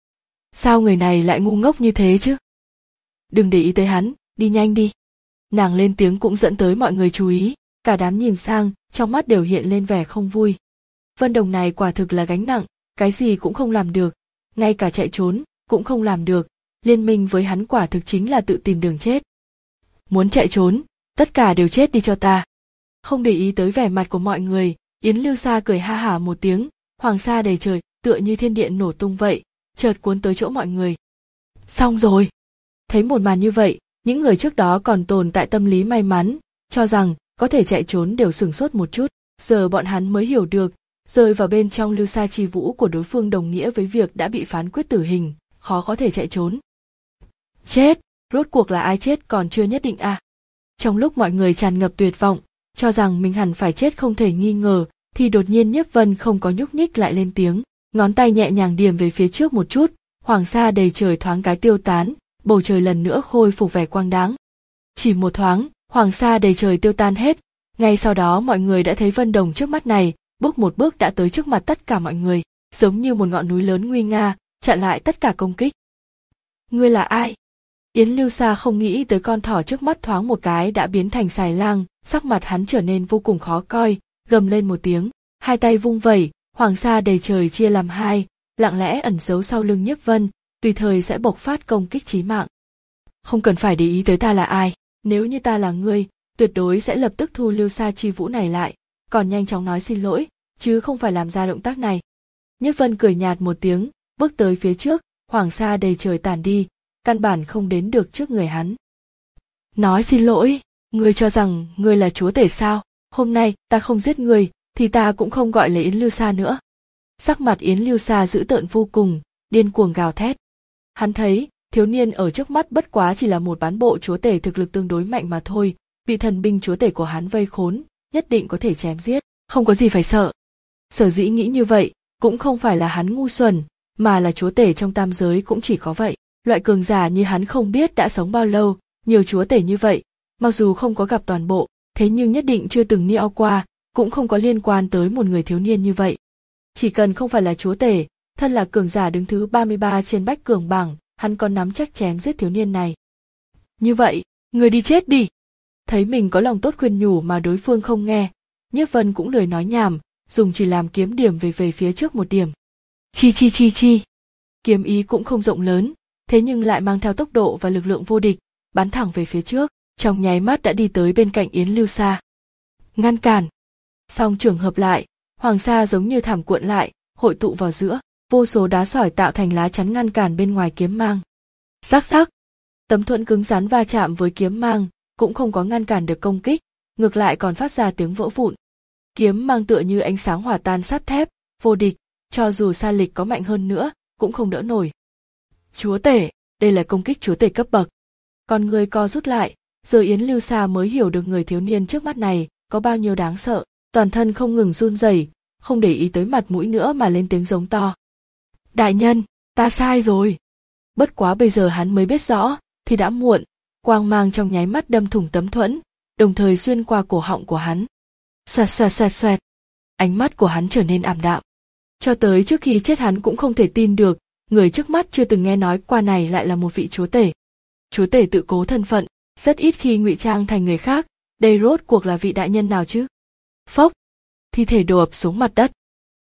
Sao người này lại ngu ngốc như thế chứ? Đừng để ý tới hắn, đi nhanh đi. Nàng lên tiếng cũng dẫn tới mọi người chú ý, cả đám nhìn sang, trong mắt đều hiện lên vẻ không vui. Vân Đồng này quả thực là gánh nặng, cái gì cũng không làm được, ngay cả chạy trốn cũng không làm được, liên minh với hắn quả thực chính là tự tìm đường chết. Muốn chạy trốn, tất cả đều chết đi cho ta. Không để ý tới vẻ mặt của mọi người, Yến Lưu Sa cười ha hả một tiếng, hoàng sa đầy trời, tựa như thiên điện nổ tung vậy, chợt cuốn tới chỗ mọi người. Xong rồi. Thấy một màn như vậy, những người trước đó còn tồn tại tâm lý may mắn, cho rằng có thể chạy trốn đều sửng sốt một chút, giờ bọn hắn mới hiểu được, rơi vào bên trong Lưu Sa Chi Vũ của đối phương đồng nghĩa với việc đã bị phán quyết tử hình, khó có thể chạy trốn. Chết, rốt cuộc là ai chết còn chưa nhất định à. Trong lúc mọi người tràn ngập tuyệt vọng, cho rằng mình hẳn phải chết không thể nghi ngờ, thì đột nhiên Nhiếp Vân không có nhúc nhích lại lên tiếng, ngón tay nhẹ nhàng điểm về phía trước một chút, hoàng sa đầy trời thoáng cái tiêu tán, bầu trời lần nữa khôi phục vẻ quang đáng. Chỉ một thoáng, hoàng sa đầy trời tiêu tan hết, ngay sau đó mọi người đã thấy Vân Đồng trước mắt này, bước một bước đã tới trước mặt tất cả mọi người, giống như một ngọn núi lớn nguy nga, chặn lại tất cả công kích. Ngươi là ai? Yến Lưu Sa không nghĩ tới con thỏ trước mắt thoáng một cái đã biến thành xài lang, sắc mặt hắn trở nên vô cùng khó coi, gầm lên một tiếng, hai tay vung vẩy, hoàng sa đầy trời chia làm hai, lặng lẽ ẩn giấu sau lưng Nhiếp Vân, tùy thời sẽ bộc phát công kích chí mạng. Không cần phải để ý tới ta là ai, nếu như ta là ngươi, tuyệt đối sẽ lập tức thu Lưu Sa chi vũ này lại, còn nhanh chóng nói xin lỗi, chứ không phải làm ra động tác này. Nhiếp Vân cười nhạt một tiếng, bước tới phía trước, hoàng sa đầy trời tản đi, căn bản không đến được trước người hắn. Nói xin lỗi, ngươi cho rằng ngươi là chúa tể sao? Hôm nay ta không giết ngươi, thì ta cũng không gọi là Yến Lưu Sa nữa. Sắc mặt Yến Lưu Sa dữ tợn vô cùng, điên cuồng gào thét. Hắn thấy, thiếu niên ở trước mắt bất quá chỉ là một bán bộ chúa tể thực lực tương đối mạnh mà thôi, bị thần binh chúa tể của hắn vây khốn, nhất định có thể chém giết, không có gì phải sợ. Sở dĩ nghĩ như vậy, cũng không phải là hắn ngu xuẩn, mà là chúa tể trong tam giới cũng chỉ có vậy. Loại cường giả như hắn không biết đã sống bao lâu, nhiều chúa tể như vậy, mặc dù không có gặp toàn bộ, thế nhưng nhất định chưa từng neo qua, cũng không có liên quan tới một người thiếu niên như vậy. Chỉ cần không phải là chúa tể, thân là cường giả đứng thứ ba mươi ba trên bách cường bảng, hắn còn nắm chắc chém giết thiếu niên này. Như vậy, người đi chết đi. Thấy mình có lòng tốt khuyên nhủ mà đối phương không nghe, Nhiếp Vân cũng lười nói nhảm, dùng chỉ làm kiếm điểm về về phía trước một điểm. Chi chi chi chi. Kiếm ý cũng không rộng lớn, thế nhưng lại mang theo tốc độ và lực lượng vô địch, bắn thẳng về phía trước, trong nháy mắt đã đi tới bên cạnh Yến Lưu Sa. Ngăn cản. Song trường hợp lại, hoàng sa giống như thảm cuộn lại, hội tụ vào giữa, vô số đá sỏi tạo thành lá chắn ngăn cản bên ngoài kiếm mang. Rắc rắc. Tấm thuẫn cứng rắn va chạm với kiếm mang, cũng không có ngăn cản được công kích, ngược lại còn phát ra tiếng vỡ vụn. Kiếm mang tựa như ánh sáng hòa tan sắt thép, vô địch, cho dù Sa Lịch có mạnh hơn nữa, cũng không đỡ nổi. Chúa tể, đây là công kích chúa tể cấp bậc. Con người co rút lại, giờ Yến Lưu Sa mới hiểu được người thiếu niên trước mắt này có bao nhiêu đáng sợ, toàn thân không ngừng run rẩy, không để ý tới mặt mũi nữa mà lên tiếng giống to. Đại nhân, ta sai rồi. Bất quá bây giờ hắn mới biết rõ, thì đã muộn, quang mang trong nháy mắt đâm thủng tấm thuẫn, đồng thời xuyên qua cổ họng của hắn. Xoẹt xoẹt xoẹt xoẹt. Ánh mắt của hắn trở nên ảm đạm. Cho tới trước khi chết hắn cũng không thể tin được, người trước mắt chưa từng nghe nói qua này lại là một vị chúa tể. Chúa tể tự cố thân phận, rất ít khi ngụy trang thành người khác, đây rốt cuộc là vị đại nhân nào chứ? Phốc, thi thể đổ ập xuống mặt đất.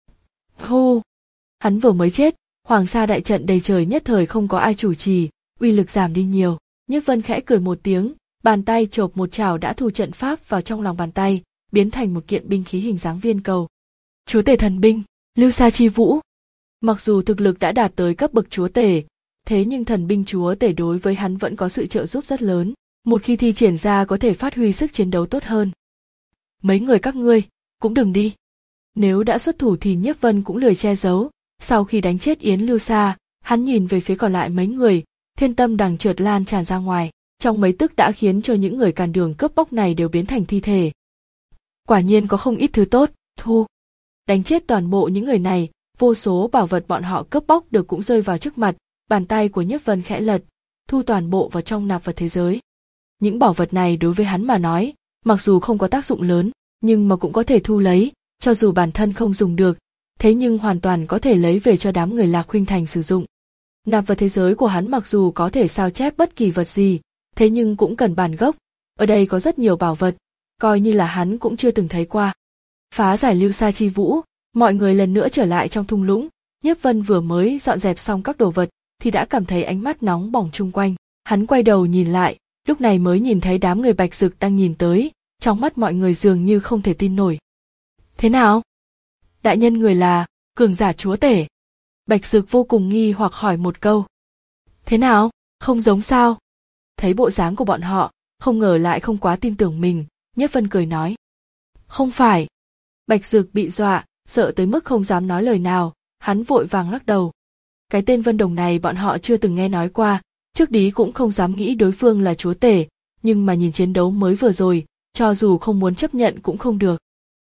Hô, hắn vừa mới chết, hoàng sa đại trận đầy trời nhất thời không có ai chủ trì, uy lực giảm đi nhiều. Nhiếp Vân khẽ cười một tiếng, bàn tay chộp một chảo đã thu trận pháp vào trong lòng bàn tay, biến thành một kiện binh khí hình dáng viên cầu. Chúa tể thần binh, Lưu Sa chi vũ. Mặc dù thực lực đã đạt tới cấp bậc chúa tể, thế nhưng thần binh chúa tể đối với hắn vẫn có sự trợ giúp rất lớn, một khi thi triển ra có thể phát huy sức chiến đấu tốt hơn. Mấy người các ngươi, cũng đừng đi. Nếu đã xuất thủ thì Nhiếp Vân cũng lười che giấu, sau khi đánh chết Yến Lưu Sa, hắn nhìn về phía còn lại mấy người, thiên tâm đằng chợt lan tràn ra ngoài, trong mấy tức đã khiến cho những người cản đường cướp bóc này đều biến thành thi thể. Quả nhiên có không ít thứ tốt, thu. Đánh chết toàn bộ những người này, vô số bảo vật bọn họ cướp bóc được cũng rơi vào trước mặt, bàn tay của Nhiếp Vân khẽ lật, thu toàn bộ vào trong nạp vật thế giới. Những bảo vật này đối với hắn mà nói, mặc dù không có tác dụng lớn, nhưng mà cũng có thể thu lấy, cho dù bản thân không dùng được, thế nhưng hoàn toàn có thể lấy về cho đám người Lạc Khuynh Thành sử dụng. Nạp vật thế giới của hắn mặc dù có thể sao chép bất kỳ vật gì, thế nhưng cũng cần bản gốc, ở đây có rất nhiều bảo vật, coi như là hắn cũng chưa từng thấy qua. Phá giải Lưu Sa chi vũ, mọi người lần nữa trở lại trong thung lũng, Nhiếp Vân vừa mới dọn dẹp xong các đồ vật, thì đã cảm thấy ánh mắt nóng bỏng chung quanh, hắn quay đầu nhìn lại, lúc này mới nhìn thấy đám người Bạch Dực đang nhìn tới, trong mắt mọi người dường như không thể tin nổi. Thế nào? Đại nhân người là, cường giả chúa tể. Bạch Dực vô cùng nghi hoặc hỏi một câu. Thế nào, không giống sao? Thấy bộ dáng của bọn họ, không ngờ lại không quá tin tưởng mình, Nhiếp Vân cười nói. Không phải. Bạch Dực bị dọa, sợ tới mức không dám nói lời nào, hắn vội vàng lắc đầu. Cái tên Vân Đồng này bọn họ chưa từng nghe nói qua, trước đí cũng không dám nghĩ đối phương là chúa tể, nhưng mà nhìn chiến đấu mới vừa rồi, cho dù không muốn chấp nhận cũng không được.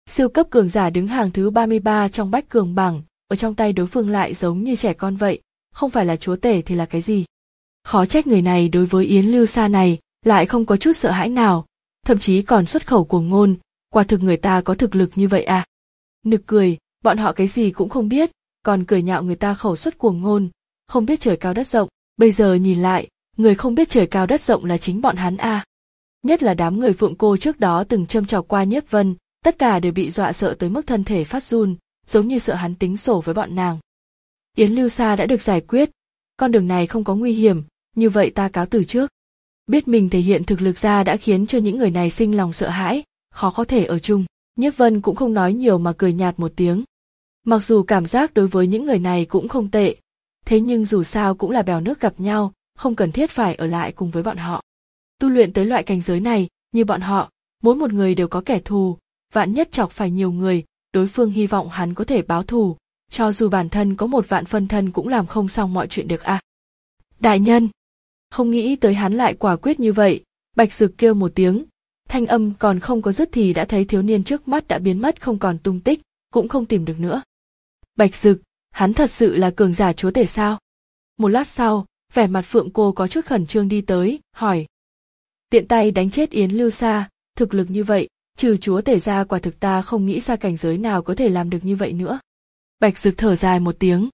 Siêu cấp cường giả đứng hàng thứ ba mươi ba trong bách cường bảng, ở trong tay đối phương lại giống như trẻ con vậy, không phải là chúa tể thì là cái gì? Khó trách người này đối với Yến Lưu Sa này lại không có chút sợ hãi nào, thậm chí còn xuất khẩu cuồng ngôn, quả thực người ta có thực lực như vậy à? Nực cười, bọn họ cái gì cũng không biết, còn cười nhạo người ta khẩu xuất cuồng ngôn, không biết trời cao đất rộng, bây giờ nhìn lại, người không biết trời cao đất rộng là chính bọn hắn à. Nhất là đám người Phượng Cô trước đó từng châm chọc qua Nhiếp Vân, tất cả đều bị dọa sợ tới mức thân thể phát run, giống như sợ hắn tính sổ với bọn nàng. Yến Lưu Sa đã được giải quyết, con đường này không có nguy hiểm, như vậy ta cáo từ trước. Biết mình thể hiện thực lực ra đã khiến cho những người này sinh lòng sợ hãi, khó có thể ở chung. Nhiếp Vân cũng không nói nhiều mà cười nhạt một tiếng. Mặc dù cảm giác đối với những người này cũng không tệ, thế nhưng dù sao cũng là bèo nước gặp nhau, không cần thiết phải ở lại cùng với bọn họ. Tu luyện tới loại cảnh giới này, như bọn họ, mỗi một người đều có kẻ thù, vạn nhất chọc phải nhiều người, đối phương hy vọng hắn có thể báo thù, cho dù bản thân có một vạn phân thân cũng làm không xong mọi chuyện được à. Đại nhân! Không nghĩ tới hắn lại quả quyết như vậy, Bạch Dực kêu một tiếng, thanh âm còn không có dứt thì đã thấy thiếu niên trước mắt đã biến mất không còn tung tích, cũng không tìm được nữa. Bạch Dực, hắn thật sự là cường giả chúa tể sao? Một lát sau, vẻ mặt Phượng Cô có chút khẩn trương đi tới, hỏi. Tiện tay đánh chết Yến Lưu Sa, thực lực như vậy, trừ chúa tể ra quả thực ta không nghĩ ra cảnh giới nào có thể làm được như vậy nữa. Bạch Dực thở dài một tiếng.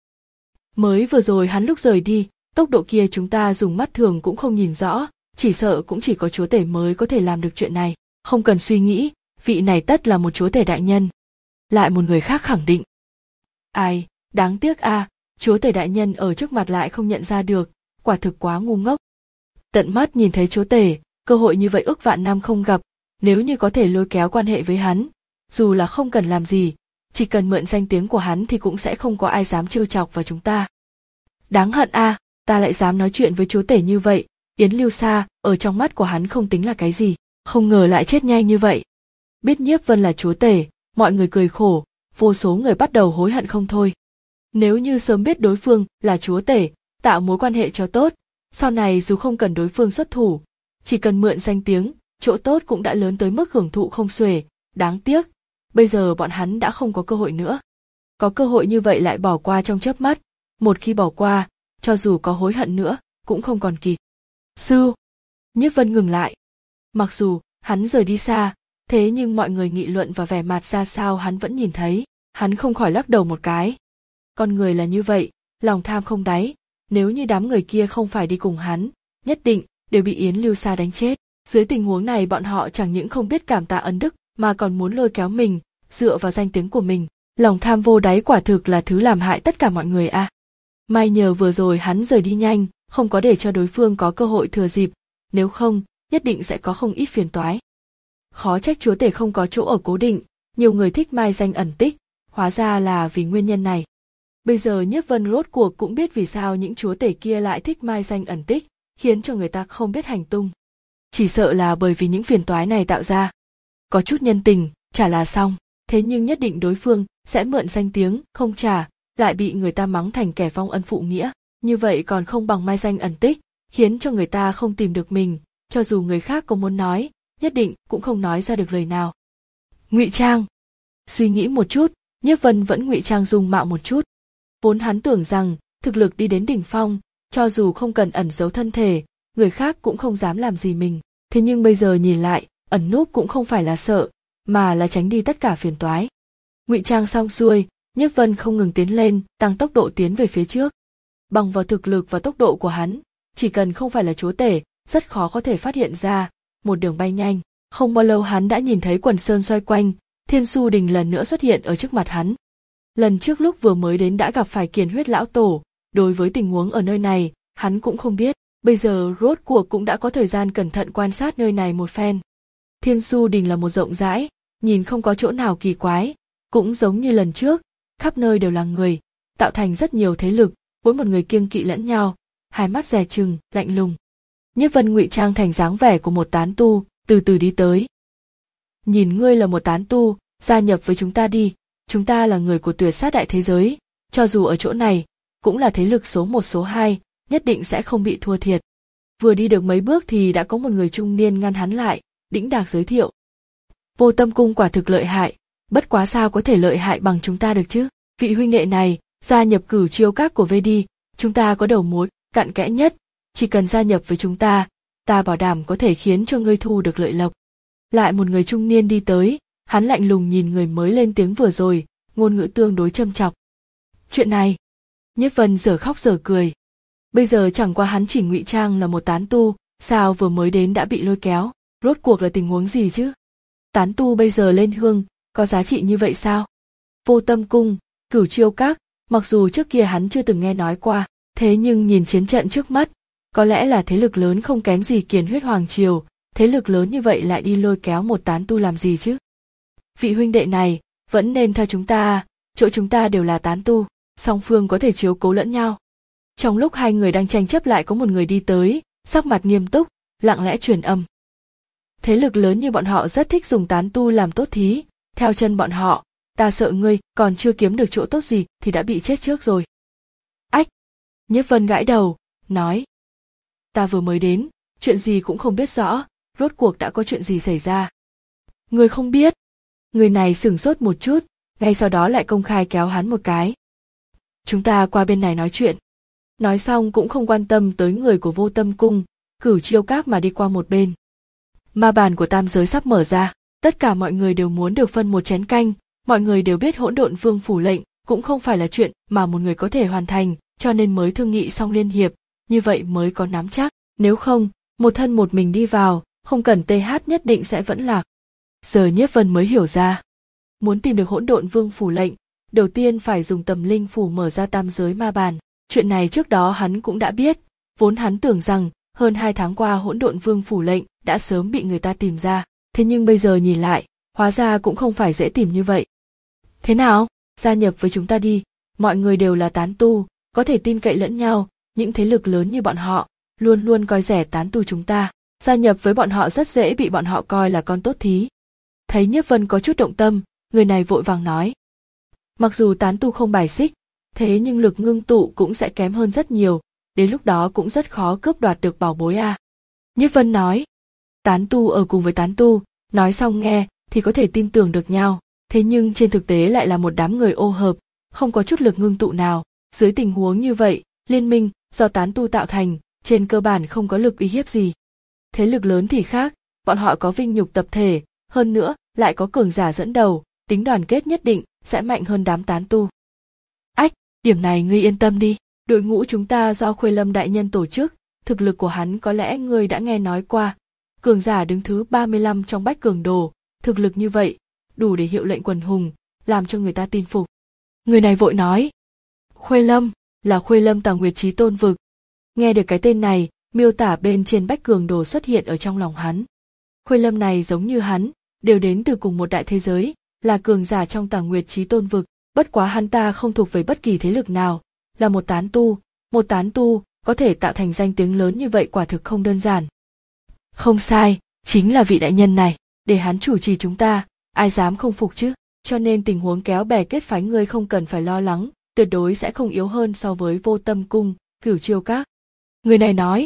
Mới vừa rồi hắn lúc rời đi, tốc độ kia chúng ta dùng mắt thường cũng không nhìn rõ, chỉ sợ cũng chỉ có chúa tể mới có thể làm được chuyện này. Không cần suy nghĩ, vị này tất là một chúa tể đại nhân. Lại một người khác khẳng định. Ai, đáng tiếc a, à, chúa tể đại nhân ở trước mặt lại không nhận ra được, quả thực quá ngu ngốc. Tận mắt nhìn thấy chúa tể, cơ hội như vậy ức vạn năm không gặp, nếu như có thể lôi kéo quan hệ với hắn, dù là không cần làm gì, chỉ cần mượn danh tiếng của hắn thì cũng sẽ không có ai dám trêu chọc vào chúng ta. Đáng hận a, à, ta lại dám nói chuyện với chúa tể như vậy, Yến Lưu Sa ở trong mắt của hắn không tính là cái gì, không ngờ lại chết nhanh như vậy. Biết Nhiếp Vân là chúa tể, mọi người cười khổ, vô số người bắt đầu hối hận không thôi. Nếu như sớm biết đối phương là chúa tể, tạo mối quan hệ cho tốt, sau này dù không cần đối phương xuất thủ, chỉ cần mượn danh tiếng, chỗ tốt cũng đã lớn tới mức hưởng thụ không xuể, đáng tiếc, bây giờ bọn hắn đã không có cơ hội nữa. Có cơ hội như vậy lại bỏ qua trong chớp mắt, một khi bỏ qua, cho dù có hối hận nữa, cũng không còn kịp. Sư! Nhiếp Vân ngừng lại. Mặc dù, hắn rời đi xa, thế nhưng mọi người nghị luận và vẻ mặt ra sao hắn vẫn nhìn thấy, hắn không khỏi lắc đầu một cái. Con người là như vậy, lòng tham không đáy, nếu như đám người kia không phải đi cùng hắn, nhất định đều bị Yến Lưu Sa đánh chết. Dưới tình huống này bọn họ chẳng những không biết cảm tạ ân đức mà còn muốn lôi kéo mình, dựa vào danh tiếng của mình. Lòng tham vô đáy quả thực là thứ làm hại tất cả mọi người a. À. May nhờ vừa rồi hắn rời đi nhanh, không có để cho đối phương có cơ hội thừa dịp, nếu không, nhất định sẽ có không ít phiền toái. Khó trách chúa tể không có chỗ ở cố định, nhiều người thích mai danh ẩn tích, hóa ra là vì nguyên nhân này. Bây giờ Nhiếp Vân rốt cuộc cũng biết vì sao những chúa tể kia lại thích mai danh ẩn tích, khiến cho người ta không biết hành tung. Chỉ sợ là bởi vì những phiền toái này tạo ra. Có chút nhân tình, trả là xong, thế nhưng nhất định đối phương sẽ mượn danh tiếng, không trả, lại bị người ta mắng thành kẻ vong ân phụ nghĩa. Như vậy còn không bằng mai danh ẩn tích, khiến cho người ta không tìm được mình, cho dù người khác có muốn nói, nhất định cũng không nói ra được lời nào. Ngụy trang. Suy nghĩ một chút, Nhiếp Vân vẫn ngụy trang dung mạo một chút. Vốn hắn tưởng rằng, thực lực đi đến đỉnh phong, cho dù không cần ẩn giấu thân thể, người khác cũng không dám làm gì mình. Thế nhưng bây giờ nhìn lại, ẩn núp cũng không phải là sợ, mà là tránh đi tất cả phiền toái. Ngụy trang xong xuôi, Nhiếp Vân không ngừng tiến lên, tăng tốc độ tiến về phía trước. Bằng vào thực lực và tốc độ của hắn, chỉ cần không phải là chúa tể, rất khó có thể phát hiện ra, một đường bay nhanh. Không bao lâu hắn đã nhìn thấy quần sơn xoay quanh, Thiên Su Đình lần nữa xuất hiện ở trước mặt hắn. Lần trước lúc vừa mới đến đã gặp phải Kiền Huyết lão tổ, đối với tình huống ở nơi này, hắn cũng không biết, bây giờ rốt cuộc cũng đã có thời gian cẩn thận quan sát nơi này một phen. Thiên Su Đình là một rộng rãi, nhìn không có chỗ nào kỳ quái, cũng giống như lần trước, khắp nơi đều là người, tạo thành rất nhiều thế lực, mỗi một người kiêng kỵ lẫn nhau, hai mắt dè chừng, lạnh lùng. Nhiếp Vân ngụy trang thành dáng vẻ của một tán tu, từ từ đi tới. Nhìn ngươi là một tán tu, gia nhập với chúng ta đi, chúng ta là người của Tuyệt Sát đại thế giới, cho dù ở chỗ này, cũng là thế lực số một số hai, nhất định sẽ không bị thua thiệt. Vừa đi được mấy bước thì đã có một người trung niên ngăn hắn lại, đĩnh đạc giới thiệu. Vô Tâm Cung quả thực lợi hại, Bất quá sao có thể lợi hại bằng chúng ta được chứ? Vị huynh đệ này, gia nhập Cửu Chiêu Các của vê đi, chúng ta có đầu mối cặn kẽ nhất, chỉ cần gia nhập với chúng ta, ta bảo đảm có thể khiến cho ngươi thu được lợi lộc. Lại một người trung niên đi tới, hắn lạnh lùng nhìn người mới lên tiếng vừa rồi, ngôn ngữ tương đối châm chọc. Chuyện này, Nhiếp Vân dở khóc dở cười. Bây giờ chẳng qua hắn chỉ ngụy trang là một tán tu, sao vừa mới đến đã bị lôi kéo, rốt cuộc là tình huống gì chứ? Tán tu bây giờ lên hương, có giá trị như vậy sao? Vô Tâm Cung, Cửu Chiêu Các, mặc dù trước kia hắn chưa từng nghe nói qua, thế nhưng nhìn chiến trận trước mắt, có lẽ là thế lực lớn không kém gì Kiền Huyết Hoàng Triều, thế lực lớn như vậy lại đi lôi kéo một tán tu làm gì chứ? Vị huynh đệ này, vẫn nên theo chúng ta, chỗ chúng ta đều là tán tu, song phương có thể chiếu cố lẫn nhau. Trong lúc hai người đang tranh chấp lại có một người đi tới, sắc mặt nghiêm túc, lặng lẽ truyền âm. Thế lực lớn như bọn họ rất thích dùng tán tu làm tốt thí, theo chân bọn họ, ta sợ ngươi còn chưa kiếm được chỗ tốt gì thì đã bị chết trước rồi. Ách! Nhiếp Vân gãi đầu, nói. Ta vừa mới đến, chuyện gì cũng không biết rõ, rốt cuộc đã có chuyện gì xảy ra. Ngươi không biết. Người này sửng sốt một chút, ngay sau đó lại công khai kéo hắn một cái. Chúng ta qua bên này nói chuyện. Nói xong cũng không quan tâm tới người của Vô Tâm Cung, Cửu Chiêu Các mà đi qua một bên. Ma bàn của tam giới sắp mở ra, tất cả mọi người đều muốn được phân một chén canh, mọi người đều biết Hỗn Độn Vương phủ lệnh cũng không phải là chuyện mà một người có thể hoàn thành, cho nên mới thương nghị xong liên hiệp, như vậy mới có nắm chắc, nếu không, một thân một mình đi vào, không cần tê hát nhất định sẽ vẫn lạc. Giờ Nhiếp Vân mới hiểu ra, muốn tìm được Hỗn Độn Vương phủ lệnh, đầu tiên phải dùng Tầm Linh phủ mở ra tam giới ma bàn. Chuyện này trước đó hắn cũng đã biết, vốn hắn tưởng rằng hơn hai tháng qua Hỗn Độn Vương phủ lệnh đã sớm bị người ta tìm ra, thế nhưng bây giờ nhìn lại, hóa ra cũng không phải dễ tìm như vậy. Thế nào, gia nhập với chúng ta đi, mọi người đều là tán tu, có thể tin cậy lẫn nhau, những thế lực lớn như bọn họ, luôn luôn coi rẻ tán tu chúng ta, gia nhập với bọn họ rất dễ bị bọn họ coi là con tốt thí. Thấy Nhiếp Vân có chút động tâm, người này vội vàng nói. Mặc dù tán tu không bài xích, thế nhưng lực ngưng tụ cũng sẽ kém hơn rất nhiều, đến lúc đó cũng rất khó cướp đoạt được bảo bối à. Nhiếp Vân nói, tán tu ở cùng với tán tu, nói xong nghe thì có thể tin tưởng được nhau, thế nhưng trên thực tế lại là một đám người ô hợp, không có chút lực ngưng tụ nào. Dưới tình huống như vậy, liên minh do tán tu tạo thành, trên cơ bản không có lực uy hiếp gì. Thế lực lớn thì khác, bọn họ có vinh nhục tập thể, hơn nữa lại có cường giả dẫn đầu, tính đoàn kết nhất định sẽ mạnh hơn đám tán tu. Ách, điểm này ngươi yên tâm đi, đội ngũ chúng ta do Khuê Lâm đại nhân tổ chức, thực lực của hắn có lẽ ngươi đã nghe nói qua, cường giả đứng thứ ba mươi lăm trong bách cường đồ, thực lực như vậy, đủ để hiệu lệnh quần hùng, làm cho người ta tin phục. Người này vội nói, Khuê Lâm, là Khuê Lâm Tà Nguyệt Chí Tôn vực. Nghe được cái tên này, miêu tả bên trên bách cường đồ xuất hiện ở trong lòng hắn. Khuê Lâm này giống như hắn, đều đến từ cùng một đại thế giới, là cường giả trong Tà Nguyệt Chí Tôn vực, bất quá hắn ta không thuộc về bất kỳ thế lực nào, là một tán tu, một tán tu có thể tạo thành danh tiếng lớn như vậy quả thực không đơn giản. Không sai, chính là vị đại nhân này, để hắn chủ trì chúng ta, ai dám không phục chứ, cho nên tình huống kéo bè kết phái ngươi không cần phải lo lắng, tuyệt đối sẽ không yếu hơn so với Vô Tâm Cung, Cửu Chiêu Các. Người này nói,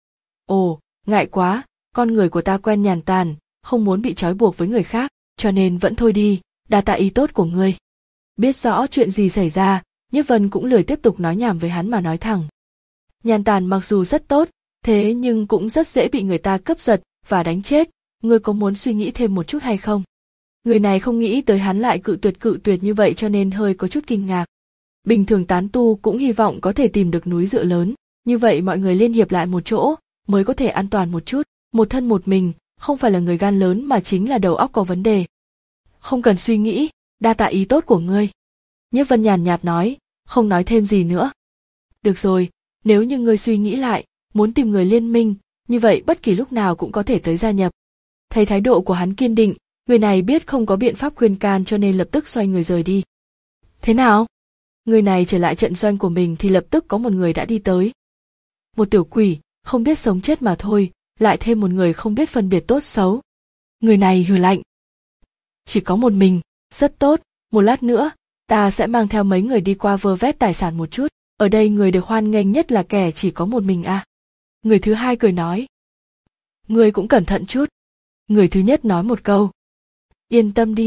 ồ, ngại quá, con người của ta quen nhàn tản, không muốn bị trói buộc với người khác, cho nên vẫn thôi đi, đa tạ ý tốt của ngươi. Biết rõ chuyện gì xảy ra, Nhiếp Vân cũng lười tiếp tục nói nhảm với hắn mà nói thẳng. Nhàn tản mặc dù rất tốt, thế nhưng cũng rất dễ bị người ta cướp giật và đánh chết, ngươi có muốn suy nghĩ thêm một chút hay không? Người này không nghĩ tới hắn lại cự tuyệt cự tuyệt như vậy cho nên hơi có chút kinh ngạc. Bình thường tán tu cũng hy vọng có thể tìm được núi dựa lớn, như vậy mọi người liên hiệp lại một chỗ, mới có thể an toàn một chút, một thân một mình, không phải là người gan lớn mà chính là đầu óc có vấn đề. Không cần suy nghĩ, đa tạ ý tốt của ngươi. Nhiếp Vân nhàn nhạt nói, không nói thêm gì nữa. Được rồi, nếu như ngươi suy nghĩ lại, muốn tìm người liên minh, như vậy bất kỳ lúc nào cũng có thể tới gia nhập. Thấy thái độ của hắn kiên định, người này biết không có biện pháp khuyên can cho nên lập tức xoay người rời đi. Thế nào? Người này trở lại trận doanh của mình thì lập tức có một người đã đi tới. Một tiểu quỷ, không biết sống chết mà thôi, lại thêm một người không biết phân biệt tốt xấu. Người này hừ lạnh. Chỉ có một mình, rất tốt, một lát nữa, ta sẽ mang theo mấy người đi qua vơ vét tài sản một chút, ở đây người được hoan nghênh nhất là kẻ chỉ có một mình à. Người thứ hai cười nói. Người cũng cẩn thận chút. Người thứ nhất nói một câu. Yên tâm đi,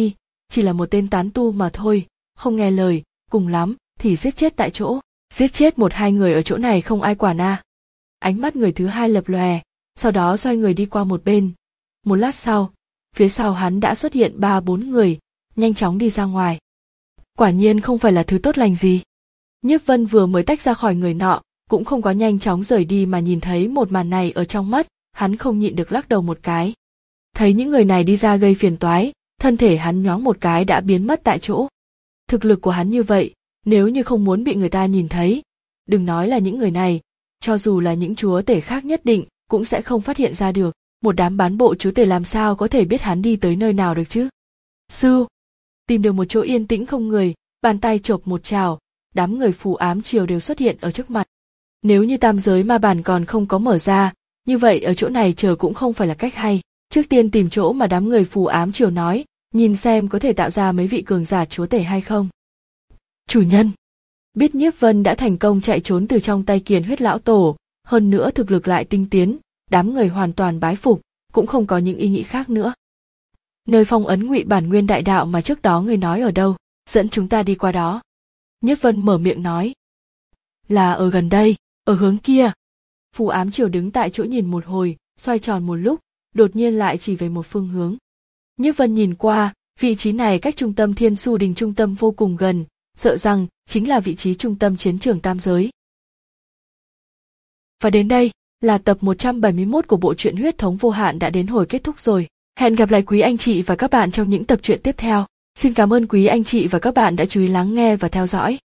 chỉ là một tên tán tu mà thôi, không nghe lời, cùng lắm thì giết chết tại chỗ, giết chết một hai người ở chỗ này không ai quản à. Ánh mắt người thứ hai lập lòe, sau đó xoay người đi qua một bên. Một lát sau, phía sau hắn đã xuất hiện ba bốn người, nhanh chóng đi ra ngoài. Quả nhiên không phải là thứ tốt lành gì. Nhiếp Vân vừa mới tách ra khỏi người nọ, cũng không có nhanh chóng rời đi mà nhìn thấy một màn này ở trong mắt, hắn không nhịn được lắc đầu một cái. Thấy những người này đi ra gây phiền toái, thân thể hắn nhoáng một cái đã biến mất tại chỗ. Thực lực của hắn như vậy, nếu như không muốn bị người ta nhìn thấy, đừng nói là những người này, cho dù là những chúa tể khác nhất định cũng sẽ không phát hiện ra được. Một đám bán bộ chúa tể làm sao có thể biết hắn đi tới nơi nào được chứ? Sư, tìm được một chỗ yên tĩnh không người, bàn tay chộp một trào, đám người phù ám triều đều xuất hiện ở trước mặt. Nếu như tam giới ma bản còn không có mở ra, như vậy ở chỗ này chờ cũng không phải là cách hay. Trước tiên tìm chỗ mà đám người phù ám triều nói, nhìn xem có thể tạo ra mấy vị cường giả chúa tể hay không. Chủ nhân, biết Nhiếp Vân đã thành công chạy trốn từ trong tay Kiền Huyết lão tổ, hơn nữa thực lực lại tinh tiến, đám người hoàn toàn bái phục, cũng không có những ý nghĩ khác nữa. Nơi phong ấn Ngụy Bản Nguyên đại đạo mà trước đó người nói ở đâu, dẫn chúng ta đi qua đó. Nhiếp Vân mở miệng nói. Là ở gần đây, ở hướng kia. Phù ám triều đứng tại chỗ nhìn một hồi, xoay tròn một lúc, đột nhiên lại chỉ về một phương hướng. Nhiếp Vân nhìn qua, vị trí này cách trung tâm Thiên Su Đình trung tâm vô cùng gần, sợ rằng chính là vị trí trung tâm chiến trường tam giới. Và đến đây là tập một trăm bảy mươi mốt của bộ truyện Huyết Thống Vô Hạn đã đến hồi kết thúc rồi. Hẹn gặp lại quý anh chị và các bạn trong những tập truyện tiếp theo. Xin cảm ơn quý anh chị và các bạn đã chú ý lắng nghe và theo dõi.